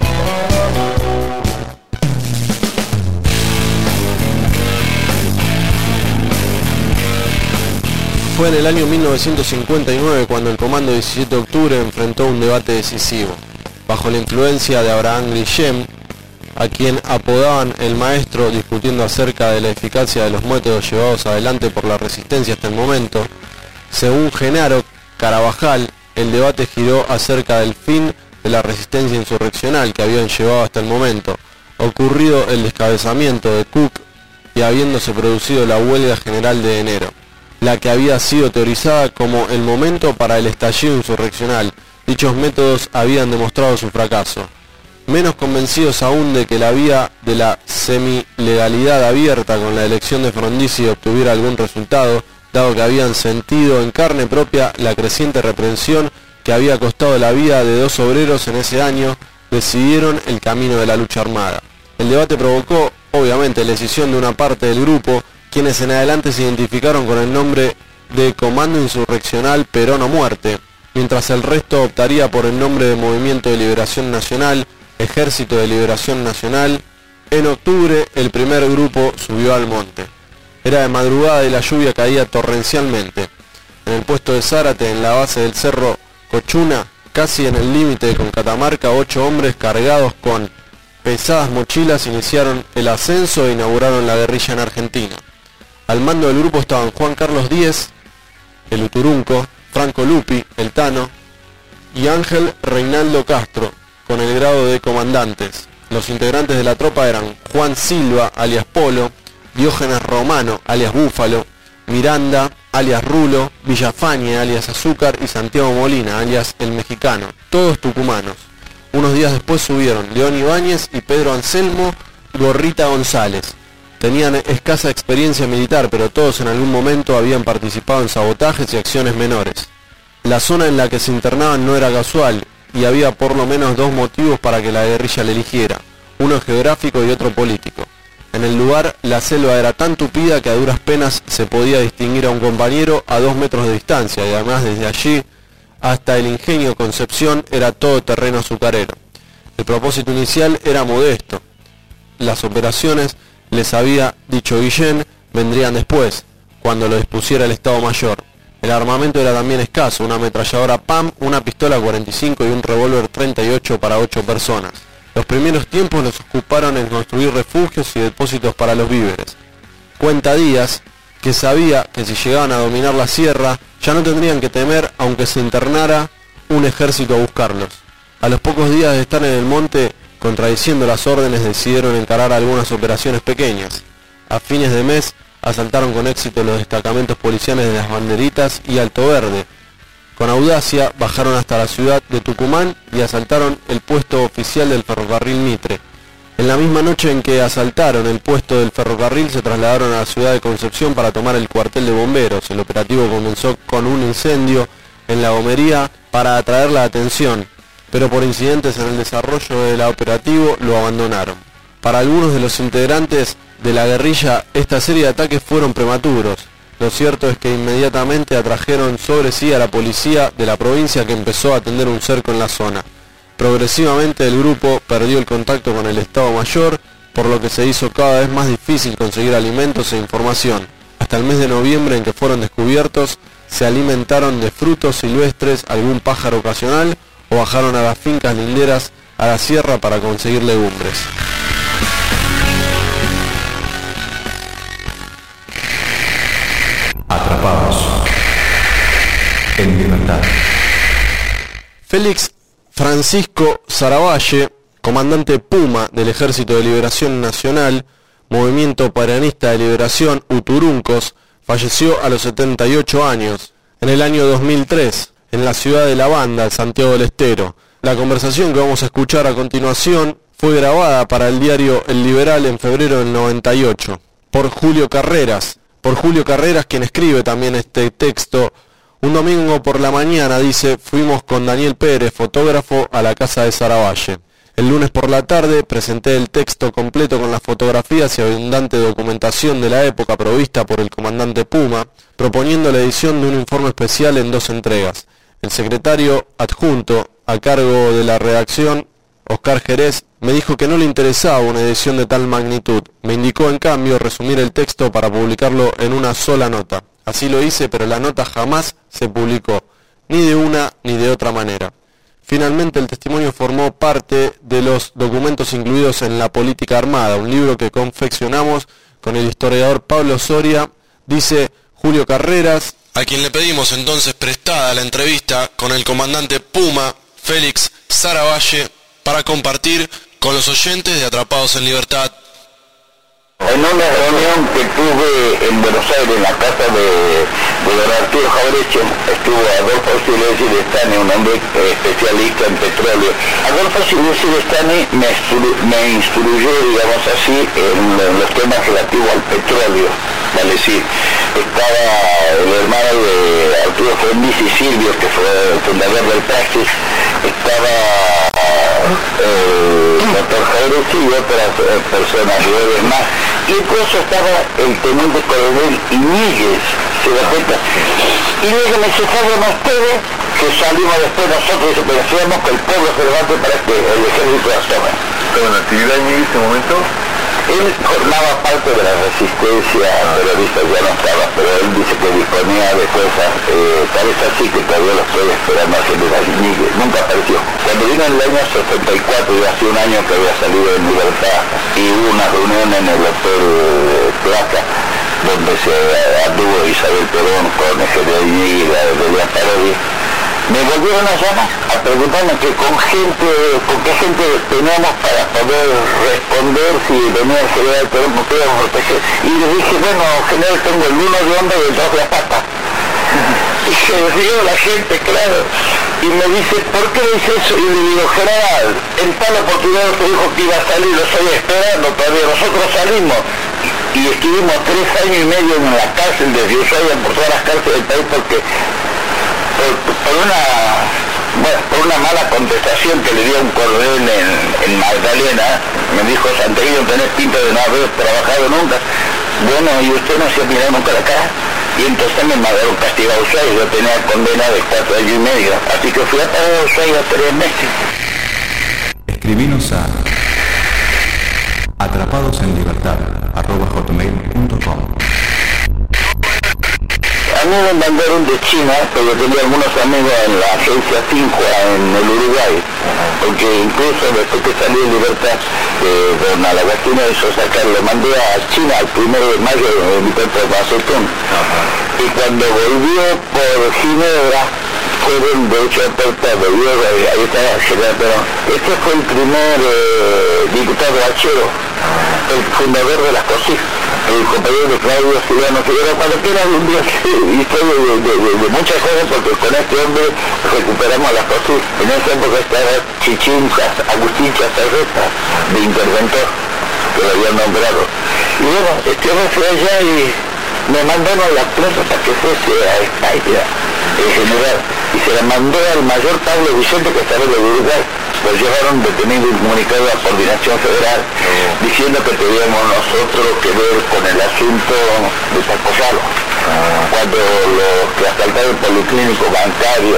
Fue en el año mil novecientos cincuenta y nueve cuando el Comando diecisiete de octubre enfrentó un debate decisivo. Bajo la influencia de Abraham Grisham, a quien apodaban el maestro, discutiendo acerca de la eficacia de los métodos llevados adelante por la resistencia hasta el momento, según Genaro Carabajal, el debate giró acerca del fin de la resistencia insurreccional que habían llevado hasta el momento, ocurrido el descabezamiento de Cook y habiéndose producido la huelga general de enero, la que había sido teorizada como el momento para el estallido insurreccional. Dichos métodos habían demostrado su fracaso. Menos convencidos aún de que la vía de la semi-legalidad abierta con la elección de Frondizi obtuviera algún resultado, dado que habían sentido en carne propia la creciente represión que había costado la vida de dos obreros en ese año, decidieron el camino de la lucha armada. El debate provocó, obviamente, la decisión de una parte del grupo, quienes en adelante se identificaron con el nombre de Comando Insurreccional Perón o Muerte, mientras el resto optaría por el nombre de Movimiento de Liberación Nacional, Ejército de Liberación Nacional. En octubre, el primer grupo subió al monte. Era de madrugada y la lluvia caía torrencialmente. En el puesto de Zárate, en la base del cerro Cochuna, casi en el límite con Catamarca, ocho hombres cargados con pesadas mochilas iniciaron el ascenso e inauguraron la guerrilla en Argentina. Al mando del grupo estaban Juan Carlos Díez, el Uturunco, Franco Lupi, el Tano, y Ángel Reinaldo Castro, con el grado de comandantes. Los integrantes de la tropa eran Juan Silva, alias Polo, Diógenes Romano, alias Búfalo, Miranda, alias Rulo, Villafañe, alias Azúcar, y Santiago Molina, alias El Mexicano, todos tucumanos. Unos días después subieron León Ibáñez y Pedro Anselmo Gorrita González. Tenían escasa experiencia militar, pero todos en algún momento habían participado en sabotajes y acciones menores. La zona en la que se internaban no era casual, y había por lo menos dos motivos para que la guerrilla la eligiera, uno geográfico y otro político. En el lugar, la selva era tan tupida que a duras penas se podía distinguir a un compañero a dos metros de distancia, y además desde allí hasta el ingenio Concepción era todo terreno azucarero. El propósito inicial era modesto. Las operaciones, les había dicho Guillén, vendrían después, cuando lo dispusiera el Estado Mayor. El armamento era también escaso, una ametralladora P A M, una pistola cuarenta y cinco y un revólver treinta y ocho para ocho personas. Los primeros tiempos los ocuparon en construir refugios y depósitos para los víveres. Cuenta Díaz que sabía que si llegaban a dominar la sierra, ya no tendrían que temer aunque se internara un ejército a buscarlos. A los pocos días de estar en el monte, contradiciendo las órdenes, decidieron encarar algunas operaciones pequeñas. A fines de mes, asaltaron con éxito los destacamentos policiales de las Banderitas y Alto Verde. Con audacia bajaron hasta la ciudad de Tucumán y asaltaron el puesto oficial del ferrocarril Mitre. En la misma noche en que asaltaron el puesto del ferrocarril, se trasladaron a la ciudad de Concepción para tomar el cuartel de bomberos. El operativo comenzó con un incendio en la gomería para atraer la atención, pero por incidentes en el desarrollo del operativo lo abandonaron. Para algunos de los integrantes de la guerrilla, esta serie de ataques fueron prematuros. Lo cierto es que inmediatamente atrajeron sobre sí a la policía de la provincia, que empezó a tender un cerco en la zona. Progresivamente el grupo perdió el contacto con el Estado Mayor, por lo que se hizo cada vez más difícil conseguir alimentos e información. Hasta el mes de noviembre, en que fueron descubiertos, se alimentaron de frutos silvestres, algún pájaro ocasional, o bajaron a las fincas linderas a la sierra para conseguir legumbres. Atrapados en libertad. Félix Francisco Saravalle, comandante Puma del Ejército de Liberación Nacional, Movimiento Peronista de Liberación Uturuncos, falleció a los setenta y ocho años, en el año dos mil tres, en la ciudad de La Banda, Santiago del Estero. La conversación que vamos a escuchar a continuación fue grabada para el diario El Liberal en febrero del noventa y ocho, por Julio Carreras, por Julio Carreras, quien escribe también este texto. Un domingo por la mañana, dice, fuimos con Daniel Pérez, fotógrafo, a la casa de Saravalle. El lunes por la tarde presenté el texto completo con las fotografías y abundante documentación de la época provista por el comandante Puma, proponiendo la edición de un informe especial en dos entregas. El secretario adjunto, a cargo de la redacción, Oscar Jerez, me dijo que no le interesaba una edición de tal magnitud. Me indicó, en cambio, resumir el texto para publicarlo en una sola nota. Así lo hice, pero la nota jamás se publicó, ni de una ni de otra manera. Finalmente, el testimonio formó parte de los documentos incluidos en La Política Armada, un libro que confeccionamos con el historiador Pablo Soria. Dice Julio Carreras, a quien le pedimos entonces prestada la entrevista con el comandante Puma, Félix Saravalle, para compartir con los oyentes de Atrapados en Libertad. En una reunión que tuve en Buenos Aires, en la casa de, de don Arturo Jauretche, estuvo Adolfo Silvestre de Stani, un hombre eh, especialista en petróleo. Adolfo Silvestre de Stani me, me instruyó, digamos así, en, en los temas relativos al petróleo. Vale, sí. Estaba el hermano de Arturo Frondizi, Silvio, que fue el fundador del Praxis, estaba el eh, doctor Jauretche y otras eh, personas, y más. Y incluso estaba el teniente coronel Iñiguez, ¿se da cuenta? Y luego me cesaron ustedes, que salimos después nosotros y pensamos que el pueblo se levante para que el ejército las tome. ¿Estaba en actividad en ese momento? Él formaba parte de la resistencia terrorista, ya no estaba, pero él dice que disponía de cosas, eh, tal vez así que todavía lo estoy esperando a general Iñiguez, nunca apareció. Cuando vino en el año setenta y cuatro, ya hace un año que había salido en libertad, y hubo una reunión en el hotel Plaza, donde se anduvo Isabel Perón con el general Iñiguez y la de León Parodi, me volvieron a llamar a preguntarme que con gente, con qué gente teníamos para poder responder si venía el general Perón, porque íbamos a proteger. Y le dije, bueno, general, tengo el uno de hombre y el dos de pata. Y se rió la gente, claro. Y me dice, ¿por qué dice eso? Y le digo, general, en tal oportunidad se dijo que iba a salir, lo estoy esperando todavía, nosotros salimos. Y estuvimos tres años y medio en la cárcel desde Ushuaia, por todas las cárceles del país, porque Por, por una bueno, por una mala contestación que le dio un coronel en, en Magdalena, me dijo, Santelino, tenés pinta de no haber trabajado nunca. Bueno, y usted no se ha mirado nunca la cara. Y entonces me mandaron castigado a Ushuaia, yo tenía condena de cuatro años y medio, así que fui a parar a Ushuaia tres meses. Escribinos a atrapados en libertad arroba hotmail punto com. A mí me mandaron de China, porque tenía algunos amigos en la agencia cinco en el Uruguay, porque incluso después que salí en libertad, eh, don Alagastino hizo sacar, lo mandé a China el primero de mayo en mi puerto de Mazotón. Y cuando volvió por Ginebra, fueron de ocho puertas de Diego, y ahí está el general Perón. Este fue el primer eh, diputado hachero, el fundador de las COSIF, el compañero de Claudio Silvano Figueroa, cuando quiera un día historia de, de, de, de muchas cosas, porque con este hombre recuperamos las COSIF. En esa época estaba Chichín, Agustín Chazarreta, de interventor, que lo habían nombrado. Y bueno, este hombre fue allá y me mandaron la plata para que fuese a España, en general, y se la mandó al mayor Pablo Vicente, que estaba en el Uruguay. Lo llevaron detenido y comunicado a Coordinación Federal, oh. diciendo que teníamos nosotros que ver con el asunto de Pascosalo, oh. cuando los que asaltaron el policlínico bancario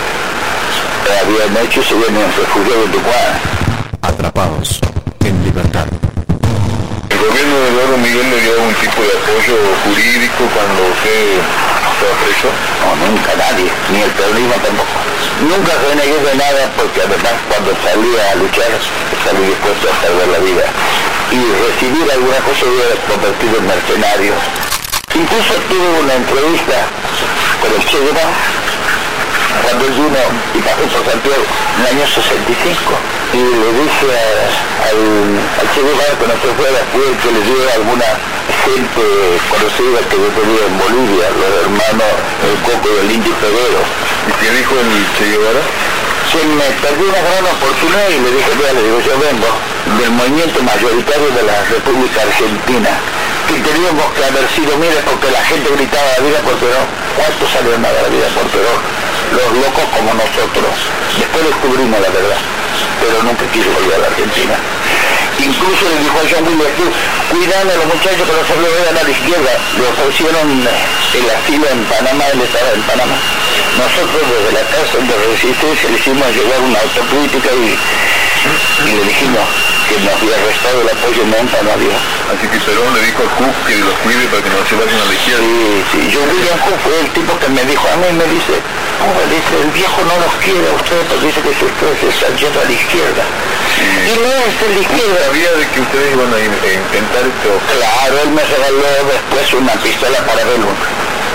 eh, habían hecho y se habían refugiado en Tucumán. Atrapados en libertad. ¿El gobierno de Eduardo Miguel le dio algún tipo de apoyo jurídico cuando usted estaba preso? No, nunca, nadie, ni el peronismo tampoco. Nunca renegué de nada, porque además cuando salía a luchar, salí dispuesto a perder la vida. Y recibir alguna cosa hubiera convertido en mercenario. Incluso tuve una entrevista con el Che Guevara, cuando él vino y pasó por Santiago en el año sesenta y cinco. Y le dije a, al, al Che Guevara que no se fuera, fue el que le dio a alguna gente conocida que yo tenía en Bolivia, los hermanos El Coco y el Indio Peguero. ¿Y qué dijo el Che Guevara? Se me perdió una gran oportunidad y le dije, mira, le digo, yo vengo del movimiento mayoritario de la República Argentina, que teníamos que haber sido, mire, porque la gente gritaba la vida por Perón. ¿Cuántos salieron a la vida por Perón? Los locos como nosotros. Después descubrimos la verdad, pero nunca quiso volver a la Argentina. Incluso le dijo a John Williams, cuidando a los muchachos que no se lo vean a la izquierda. Le ofrecieron el asilo en Panamá, él estaba en Panamá. Nosotros desde la cárcel de resistencia le hicimos llegar una autocrítica y, y le dijimos que nos había restado el apoyo nunca no había. Así que Perón le dijo a Cook que los cuide para que no se vayan a la izquierda. Sí, sí, John William Cook fue el tipo que me dijo, a mí me dice, oh, dice, el viejo no los quiere a ustedes porque dice que ustedes se están yendo a la izquierda. Sí. Y no es de la izquierda. ¿Sabía de que ustedes iban a, a intentar esto? Claro, él me regaló después una pistola para Belum.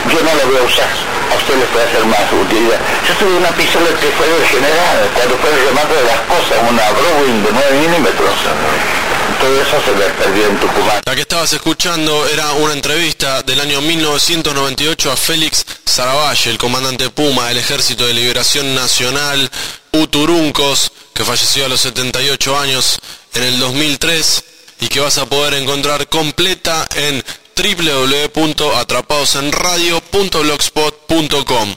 yo no lo voy a usar, a usted le puede hacer más utilidad. Yo tuve una pistola que fue desgenerada, cuando fue el remate de las cosas, una Browning de nueve milímetros. Todo eso se le perdió en Tucumán. La que estabas escuchando era una entrevista del año mil novecientos noventa y ocho a Félix Saravalle, el comandante Puma del Ejército de Liberación Nacional Uturuncos, que falleció a los setenta y ocho años en el dos mil tres y que vas a poder encontrar completa en doble u doble u doble u punto atrapados en radio punto blogspot punto com.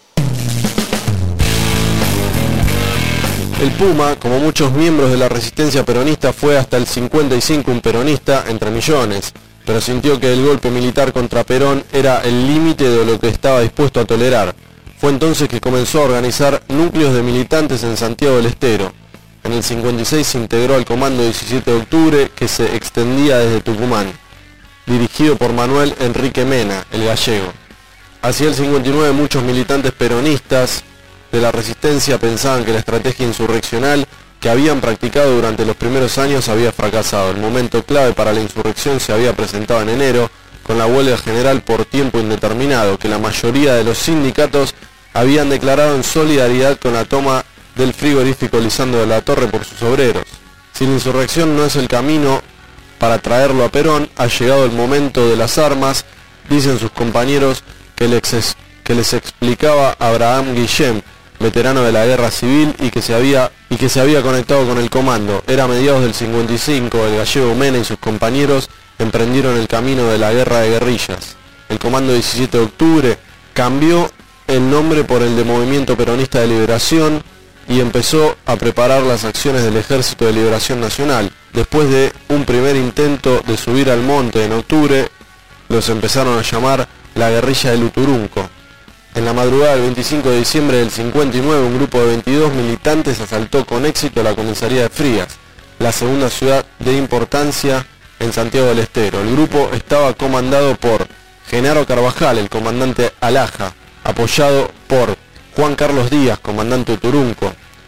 El Puma, como muchos miembros de la resistencia peronista, fue hasta el cincuenta y cinco un peronista entre millones, pero sintió que el golpe militar contra Perón era el límite de lo que estaba dispuesto a tolerar. Fue entonces que comenzó a organizar núcleos de militantes en Santiago del Estero. En el cincuenta y seis se integró al Comando diecisiete de octubre, que se extendía desde Tucumán, dirigido por Manuel Enrique Mena, el gallego. Hacia el cincuenta y nueve muchos militantes peronistas de la resistencia pensaban que la estrategia insurreccional que habían practicado durante los primeros años había fracasado. El momento clave para la insurrección se había presentado en enero, con la huelga general por tiempo indeterminado, que la mayoría de los sindicatos habían declarado en solidaridad con la toma del frigorífico Lisandro de la Torre por sus obreros. Si la insurrección no es el camino para traerlo a Perón, ha llegado el momento de las armas, dicen sus compañeros, que les, que les explicaba Abraham Guillem, veterano de la guerra civil y que se había y que se había conectado con el comando. Era a mediados del cincuenta y cinco, el gallego Mena y sus compañeros emprendieron el camino de la guerra de guerrillas. El Comando diecisiete de octubre cambió el nombre por el de Movimiento Peronista de Liberación y empezó a preparar las acciones del Ejército de Liberación Nacional. Después de un primer intento de subir al monte en octubre, los empezaron a llamar la guerrilla del Uturunco. En la madrugada del veinticinco de diciembre del cincuenta y nueve, un grupo de veintidós militantes asaltó con éxito la comisaría de Frías, la segunda ciudad de importancia en Santiago del Estero. El grupo estaba comandado por Genaro Carvajal, el comandante Alaja, apoyado por Juan Carlos Díaz, comandante Uturunco.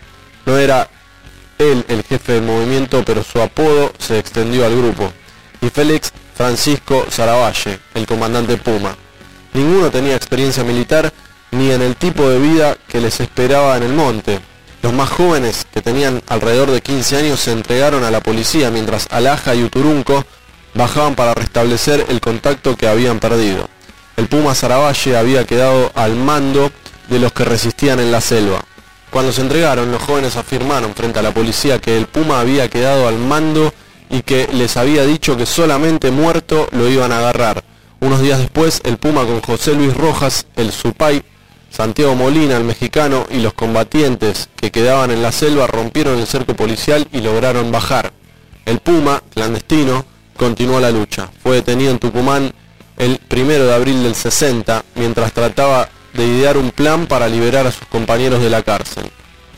No era él el jefe del movimiento, pero su apodo se extendió al grupo. Y Félix Francisco Saravalle, el comandante Puma. Ninguno tenía experiencia militar ni en el tipo de vida que les esperaba en el monte. Los más jóvenes, que tenían alrededor de quince años, se entregaron a la policía, mientras Alaja y Uturunco bajaban para restablecer el contacto que habían perdido. El Puma Saravalle había quedado al mando de los que resistían en la selva. Cuando se entregaron, los jóvenes afirmaron frente a la policía que el Puma había quedado al mando y que les había dicho que solamente muerto lo iban a agarrar. Unos días después, el Puma con José Luis Rojas, el Supay, Santiago Molina, el mexicano, y los combatientes que quedaban en la selva rompieron el cerco policial y lograron bajar. El Puma, clandestino, continuó la lucha. Fue detenido en Tucumán el primero de abril del sesenta, mientras trataba de idear un plan para liberar a sus compañeros de la cárcel.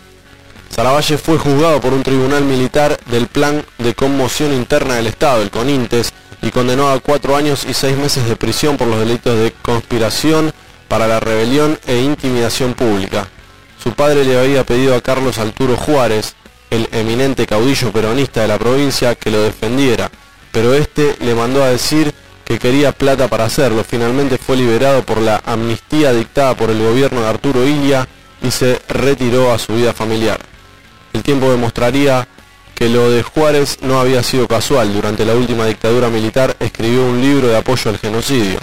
Saravalle fue juzgado por un tribunal militar del Plan de Conmoción Interna del Estado, el CONINTES, y condenado a cuatro años y seis meses de prisión por los delitos de conspiración para la rebelión e intimidación pública. Su padre le había pedido a Carlos Arturo Juárez, el eminente caudillo peronista de la provincia, que lo defendiera, pero este le mandó a decir que quería plata para hacerlo. Finalmente fue liberado por la amnistía dictada por el gobierno de Arturo Illia y se retiró a su vida familiar. El tiempo demostraría que lo de Juárez no había sido casual. Durante la última dictadura militar escribió un libro de apoyo al genocidio,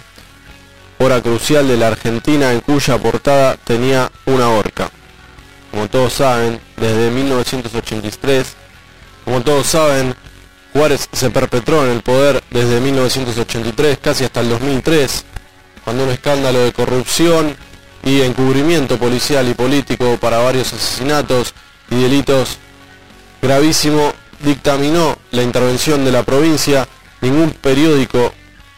Hora Crucial de la Argentina, en cuya portada tenía una horca. Como todos saben, desde mil novecientos ochenta y tres, como todos saben, Juárez se perpetró en el poder desde mil novecientos ochenta y tres casi hasta el dos mil tres, cuando un escándalo de corrupción y encubrimiento policial y político para varios asesinatos y delitos gravísimo dictaminó la intervención de la provincia. Ningún periódico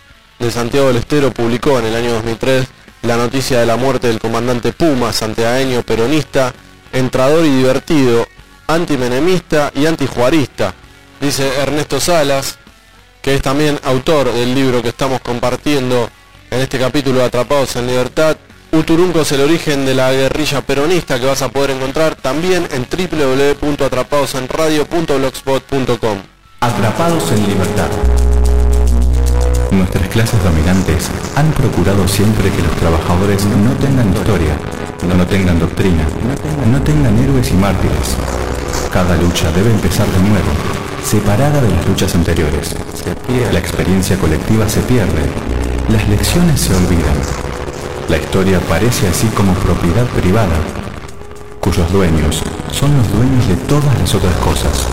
de Santiago del Estero publicó en el año dos mil tres la noticia de la muerte del comandante Puma, santiagueño peronista, entrador y divertido, antimenemista y antijuarista, dice Ernesto Salas, que es también autor del libro que estamos compartiendo en este capítulo de Atrapados en Libertad. Uturunco es el origen de la guerrilla peronista, que vas a poder encontrar también en doble u doble u doble u punto atrapados en radio punto blogspot punto com. Atrapados en Libertad. Nuestras clases dominantes han procurado siempre que los trabajadores no tengan historia, no tengan doctrina, no tengan héroes y mártires. Cada lucha debe empezar de nuevo, separada de las luchas anteriores. La experiencia colectiva se pierde, las lecciones se olvidan. La historia parece así como propiedad privada, cuyos dueños son los dueños de todas las otras cosas.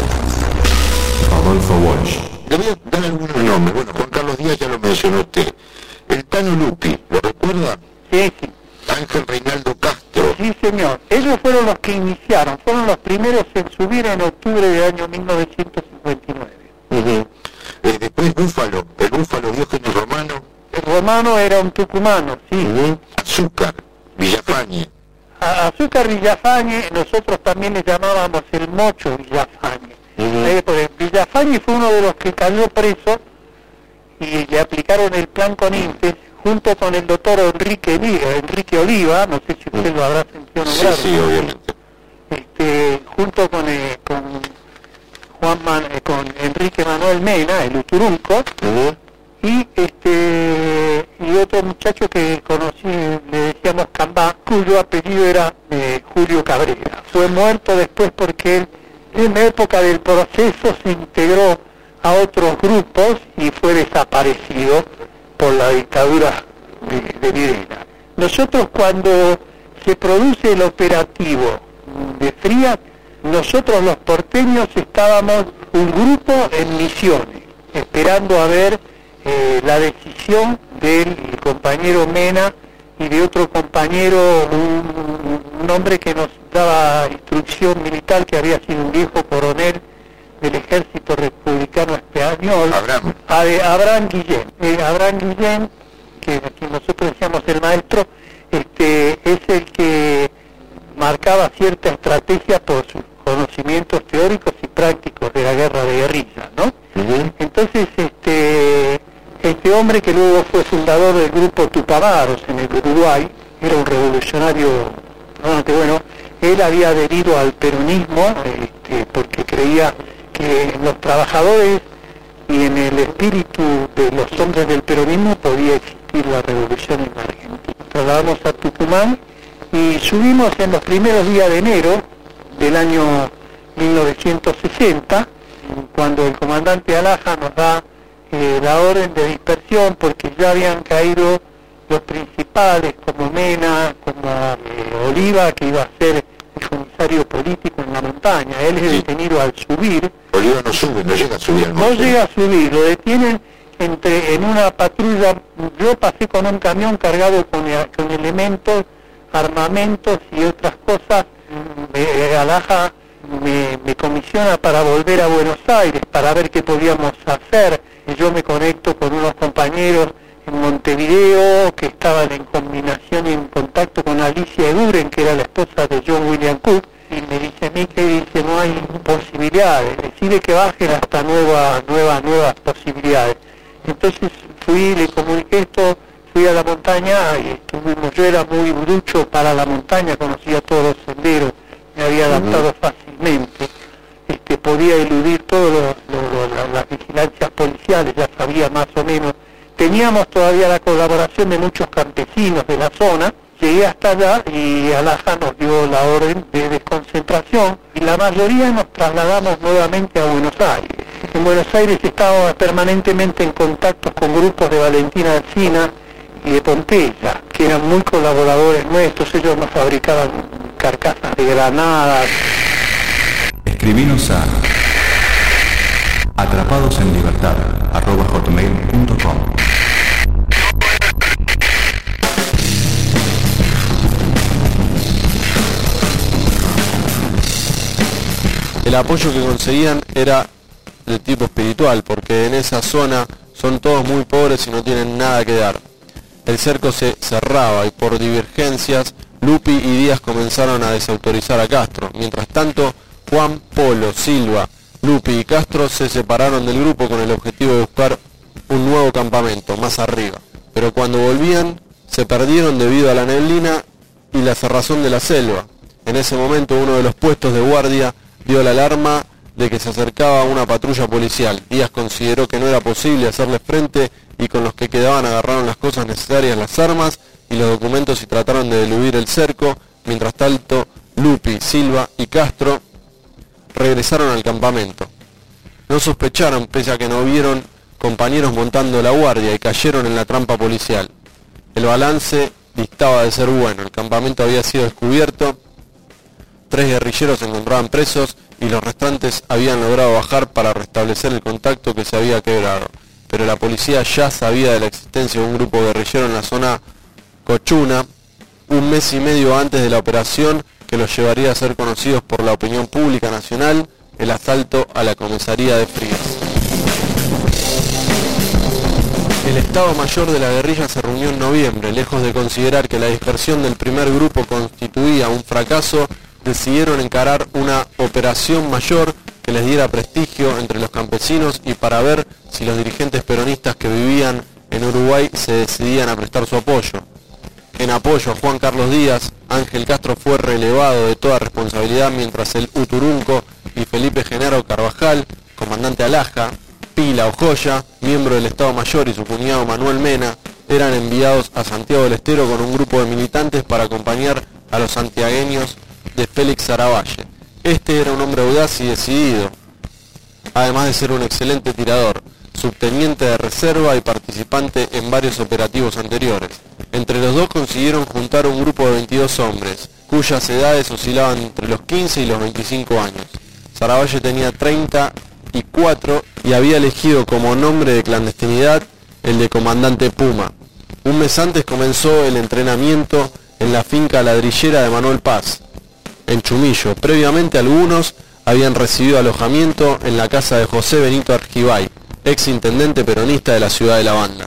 Rodolfo Walsh. Le voy a dar algunos nombres. Bueno, Juan Carlos Díaz ya lo mencionó usted. El Tano Lupi, ¿lo recuerda? Sí, sí. Ángel Reinaldo Castro. Sí, señor. Ellos fueron los que iniciaron, fueron los primeros en subir en octubre del año mil novecientos cincuenta y nueve. Uh-huh. eh, después Búfalo, el Búfalo Diógenes Romano. El Romano era un tucumano, sí. Uh-huh. Azúcar, Villafañe. A Azúcar Villafañe, nosotros también le llamábamos el Mocho Villafañe. Uh-huh. eh, porque Villafañe fue uno de los que cayó preso y le aplicaron el plan Conintes junto con el doctor Enrique, Enrique Oliva, no sé si usted lo habrá sentido nombrar. Sí, sí, obviamente. Este, junto con, eh, con Juan Man, eh, con Enrique Manuel Mena, el Uturunco, uh-huh. y este y otro muchacho que conocí, le decíamos Cambá, cuyo apellido era eh, Julio Cabrera. Fue muerto después porque él, en la época del proceso, se integró a otros grupos y fue desaparecido por la dictadura de, de Videla. Nosotros, cuando se produce el operativo de Frías, nosotros los porteños estábamos un grupo en Misiones, esperando a ver eh, la decisión del compañero Mena y de otro compañero, un, un hombre que nos daba instrucción militar, que había sido un viejo coronel del ejército republicano español, Abraham, Abraham Guillén. Eh, Abraham Guillén, que, que nosotros decíamos el maestro, este, es el que marcaba cierta estrategia por sus conocimientos teóricos y prácticos de la guerra de guerrilla, ¿no? Uh-huh. Entonces, este, este hombre, que luego fue fundador del grupo Tupamaros en el Uruguay, era un revolucionario bastante bueno. Él había adherido al peronismo este, porque creía que en los trabajadores y en el espíritu de los hombres del peronismo podía existir la revolución en la Argentina. Trasladamos a Tucumán y subimos en los primeros días de enero del año mil novecientos sesenta, cuando el comandante Alaja nos da eh, la orden de dispersión, porque ya habían caído los principales, como Mena, como eh, Oliva, que iba a ser el comisario político en la montaña. Él es detenido al subir. Oliva no sube, no llega a subir al monte. No llega a subir, lo detienen entre en una patrulla. Yo pasé con un camión cargado con, con elementos, armamentos y otras cosas. Me, Alaja me, me comisiona para volver a Buenos Aires, para ver qué podíamos hacer. Y yo me conecto con unos compañeros en Montevideo que estaban en combinación y en contacto con Alicia Eduren, que era la esposa de John William Cook, y me dice a mí que dice no hay posibilidades, decide que bajen hasta nuevas, nuevas, nuevas posibilidades. Entonces fui, le comuniqué esto, fui a la montaña y estuvimos, yo era muy brucho para la montaña, conocía todos los senderos, me había adaptado uh-huh. fácilmente, este, podía eludir todas las vigilancias policiales, ya sabía más o menos. Teníamos todavía la colaboración de muchos campesinos de la zona. Llegué hasta allá y Alaja nos dio la orden de desconcentración y la mayoría nos trasladamos nuevamente a Buenos Aires. En Buenos Aires estábamos permanentemente en contacto con grupos de Valentina Alsina y de Pompeya, que eran muy colaboradores nuestros. Ellos nos fabricaban carcasas de granadas. Escribinos a atrapadosenlibertad arroba hotmail punto com. El apoyo que conseguían era de tipo espiritual, porque en esa zona son todos muy pobres y no tienen nada que dar. El cerco se cerraba y por divergencias Lupi y Díaz comenzaron a desautorizar a Castro. Mientras tanto, Juan, Polo, Silva, Lupi y Castro se separaron del grupo con el objetivo de buscar un nuevo campamento más arriba. Pero cuando volvían, se perdieron debido a la neblina y la cerrazón de la selva. En ese momento, uno de los puestos de guardia dio la alarma de que se acercaba una patrulla policial. Díaz consideró que no era posible hacerle frente y con los que quedaban agarraron las cosas necesarias, las armas y los documentos y trataron de eludir el cerco. Mientras tanto, Lupi, Silva y Castro regresaron al campamento. No sospecharon, pese a que no vieron compañeros montando la guardia y cayeron en la trampa policial. El balance distaba de ser bueno, el campamento había sido descubierto, tres guerrilleros se encontraban presos y los restantes habían logrado bajar para restablecer el contacto que se había quebrado. Pero la policía ya sabía de la existencia de un grupo guerrillero en la zona Cochuna, un mes y medio antes de la operación que los llevaría a ser conocidos por la opinión pública nacional, el asalto a la comisaría de Frías. El Estado Mayor de la guerrilla se reunió en noviembre. Lejos de considerar que la dispersión del primer grupo constituía un fracaso, decidieron encarar una operación mayor que les diera prestigio entre los campesinos y para ver si los dirigentes peronistas que vivían en Uruguay se decidían a prestar su apoyo. En apoyo a Juan Carlos Díaz, Ángel Castro fue relevado de toda responsabilidad, mientras el Uturunco y Felipe Genaro Carvajal, comandante Alaja, Pila Ojoya, miembro del Estado Mayor, y su cuñado Manuel Mena, eran enviados a Santiago del Estero con un grupo de militantes para acompañar a los santiagueños de Félix Saravalle. Este era un hombre audaz y decidido, además de ser un excelente tirador, subteniente de reserva y participante en varios operativos anteriores. Entre los dos consiguieron juntar un grupo de veintidós hombres, cuyas edades oscilaban entre los quince y los veinticinco años. Saravalle tenía treinta y cuatro y había elegido como nombre de clandestinidad el de Comandante Puma. Un mes antes comenzó el entrenamiento en la finca ladrillera de Manuel Paz, en Chumillo. Previamente algunos habían recibido alojamiento en la casa de José Benito Argibay, ex intendente peronista de la ciudad de La Banda.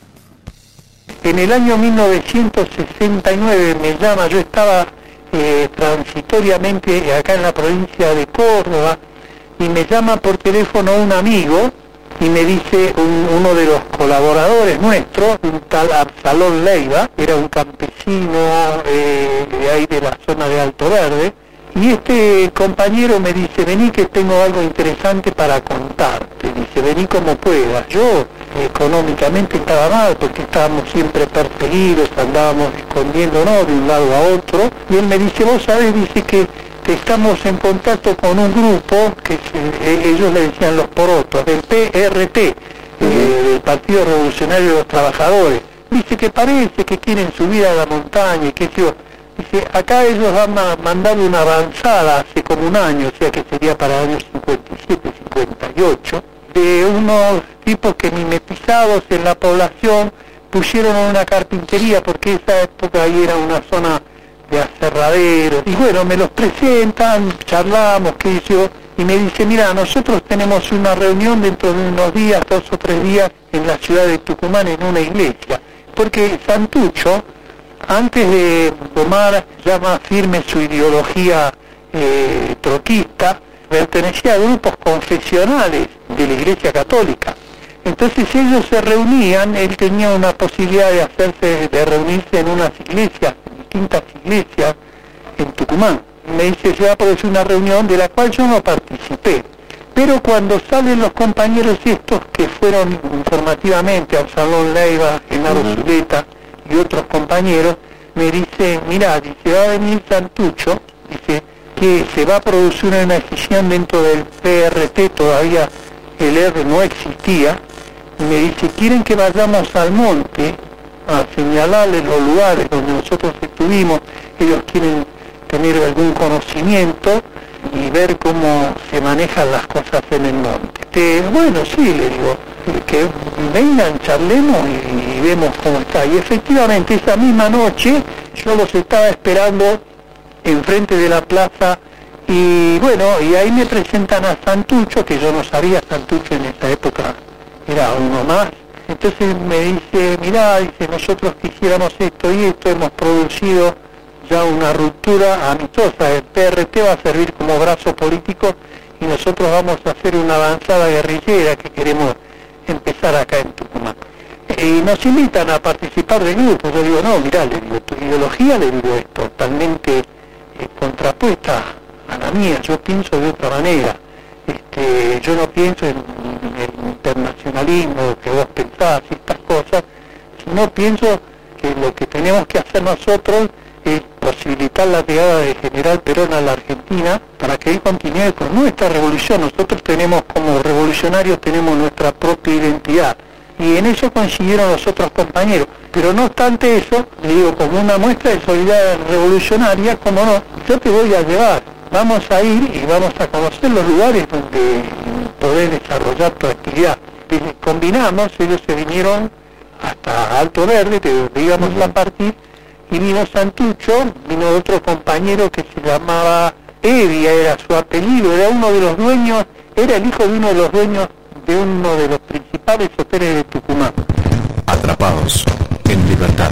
En el año mil novecientos sesenta y nueve me llama, yo estaba eh, transitoriamente acá en la provincia de Córdoba, y me llama por teléfono un amigo y me dice un, uno de los colaboradores nuestros, un tal Absalón Leiva, era un campesino eh, de ahí de la zona de Alto Verde, y este compañero me dice, vení que tengo algo interesante para contarte, dice, vení como puedas. Yo económicamente estaba mal porque estábamos siempre perseguidos, andábamos escondiéndonos de un lado a otro, y él me dice, vos sabés, dice que estamos en contacto con un grupo que se, ellos le decían los porotos, del P R T, uh-huh. eh, del Partido Revolucionario de los Trabajadores. Dice que parece que quieren subir a la montaña y qué sé yo. Dice, acá ellos han mandado una avanzada hace como un año, o sea que sería para el año cincuenta y siete, cincuenta y ocho, de unos tipos que mimetizados en la población pusieron una carpintería, porque esa época ahí era una zona de aserraderos, y bueno, me los presentan, charlamos, qué sé yo, y me dice, mira, nosotros tenemos una reunión dentro de unos días, dos o tres días, en la ciudad de Tucumán, en una iglesia, porque Santucho, antes de tomar ya más firme su ideología eh, troquista, pertenecía a grupos confesionales de la Iglesia Católica. Entonces ellos se reunían, él tenía una posibilidad de hacerse, de reunirse en unas iglesias, distintas iglesias en Tucumán. Me dice, se va a producir una reunión de la cual yo no participé. Pero cuando salen los compañeros estos que fueron informativamente, Absalón Leiva, Genaro uh-huh. Zuleta y otros compañeros, me dice, mirá, dice, va a venir Santucho, dice, que se va a producir una decisión dentro del P R T, todavía el R no existía, y me dice, quieren que vayamos al monte a señalarles los lugares donde nosotros estuvimos, ellos quieren tener algún conocimiento y ver cómo se manejan las cosas en el monte. Eh, bueno, sí, le digo, que vengan, charlemos y, y vemos cómo está. Y efectivamente esa misma noche yo los estaba esperando enfrente de la plaza y bueno, y ahí me presentan a Santucho, que yo no sabía, Santucho en esa época era uno más. Entonces me dice, mirá, dice, nosotros quisiéramos esto y esto, hemos producido ya una ruptura amistosa, el P R T va a servir como brazo político y nosotros vamos a hacer una avanzada guerrillera que queremos empezar acá en Tucumán. Y nos invitan a participar del grupo. Yo digo, no, mirá, le digo, tu ideología, le digo, es totalmente eh, contrapuesta a la mía, yo pienso de otra manera. este, yo no pienso en, en el internacionalismo que vos pensás y estas cosas, sino pienso que lo que tenemos que hacer nosotros es posibilitar la llegada del general Perón a la Argentina para que él continúe con nuestra revolución. Nosotros tenemos, como revolucionarios, tenemos nuestra propia identidad, y en eso coincidieron los otros compañeros. Pero no obstante eso, le digo, como una muestra de solidaridad revolucionaria, como no, yo te voy a llevar, vamos a ir y vamos a conocer los lugares donde poder desarrollar tu actividad. Y combinamos, ellos se vinieron hasta Alto Verde, de donde íbamos a partir, y vino Santucho, vino otro compañero que se llamaba Evia, era su apellido, era uno de los dueños, era el hijo de uno de los dueños de uno de los principales hoteles de Tucumán. Atrapados en libertad.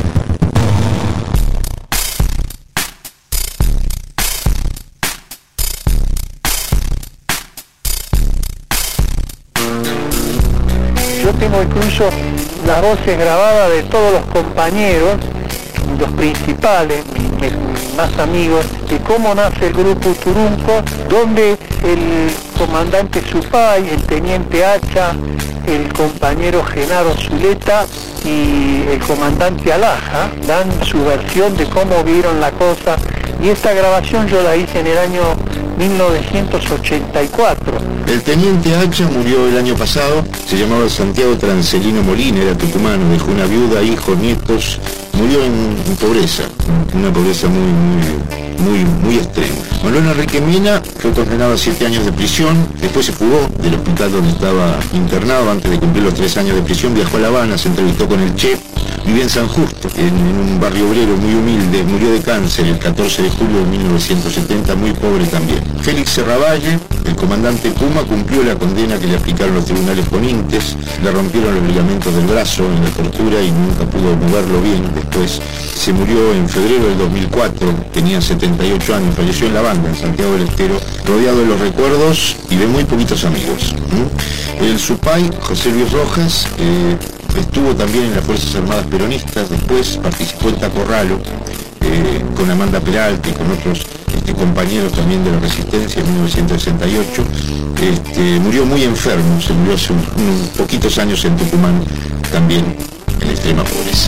Yo tengo incluso las voces grabadas de todos los compañeros, los principales, mis, mis más amigos, de cómo nace el grupo Uturunco, donde el comandante Supay, el teniente Hacha, el compañero Genaro Zuleta y el comandante Alaja dan su versión de cómo vieron la cosa, y esta grabación yo la hice en el año mil novecientos ochenta y cuatro. El teniente Hacha murió el año pasado, se llamaba Santiago Trancelino Molina, era tucumano, dejó una viuda, hijos, nietos, murió en, en pobreza, en una pobreza muy, muy, muy, muy extrema. Manuel Enrique Mina fue condenado a siete años de prisión, después se fugó del hospital donde estaba internado, antes de cumplir los tres años de prisión, viajó a La Habana, se entrevistó con el Che, vivía en San Justo, en, en un barrio obrero muy humilde, murió de cáncer el catorce de julio de mil novecientos setenta, muy pobre también. Félix Serravalle, el comandante Puma, cumplió la condena que le aplicaron los tribunales Conintes, le rompieron los ligamentos del brazo en la tortura y nunca pudo moverlo bien. Después se murió en febrero del dos mil cuatro, tenía setenta y ocho años, falleció en La Banda, en Santiago del Estero, rodeado de los recuerdos y de muy poquitos amigos. ¿Mm? El Supay, José Luis Rojas, eh, estuvo también en las Fuerzas Armadas Peronistas, después participó en Tacorralo, eh, con Amanda Peralta y con otros este, compañeros también de la Resistencia en mil novecientos sesenta y ocho. Este, murió muy enfermo, se murió hace unos un poquitos años en Tucumán, también en extrema pobreza.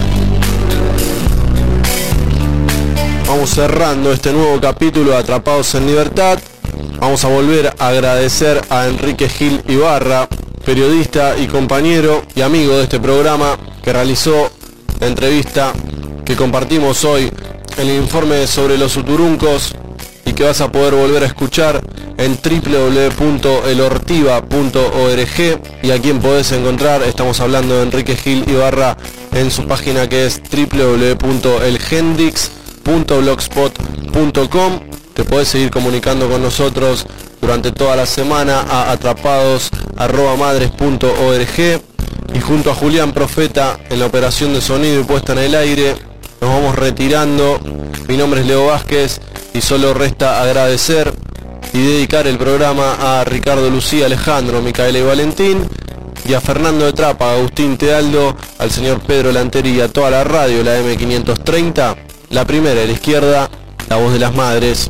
Vamos cerrando este nuevo capítulo de Atrapados en Libertad. Vamos a volver a agradecer a Enrique Gil Ibarra, periodista y compañero y amigo de este programa, que realizó la entrevista que compartimos hoy, el informe sobre los uturuncos, y que vas a poder volver a escuchar en w w w punto elortiva punto org, y a quien podés encontrar, estamos hablando de Enrique Gil Ibarra, en su página que es w w w punto elgendix punto blogspot punto com. Te podés seguir comunicando con nosotros durante toda la semana a atrapados arroba madres punto org, y junto a Julián Profeta en la operación de sonido y puesta en el aire nos vamos retirando. Mi nombre es Leo Vázquez y solo resta agradecer y dedicar el programa a Ricardo Lucía, Alejandro, Micaela y Valentín, y a Fernando de Trapa, Agustín Tealdo, al señor Pedro Lanteri y a toda la radio, la eme quinientos treinta, la primera de la izquierda, la voz de las madres.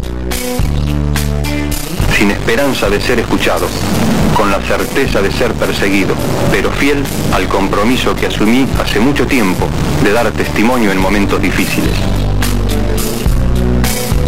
Sin esperanza de ser escuchado, con la certeza de ser perseguido, pero fiel al compromiso que asumí hace mucho tiempo de dar testimonio en momentos difíciles.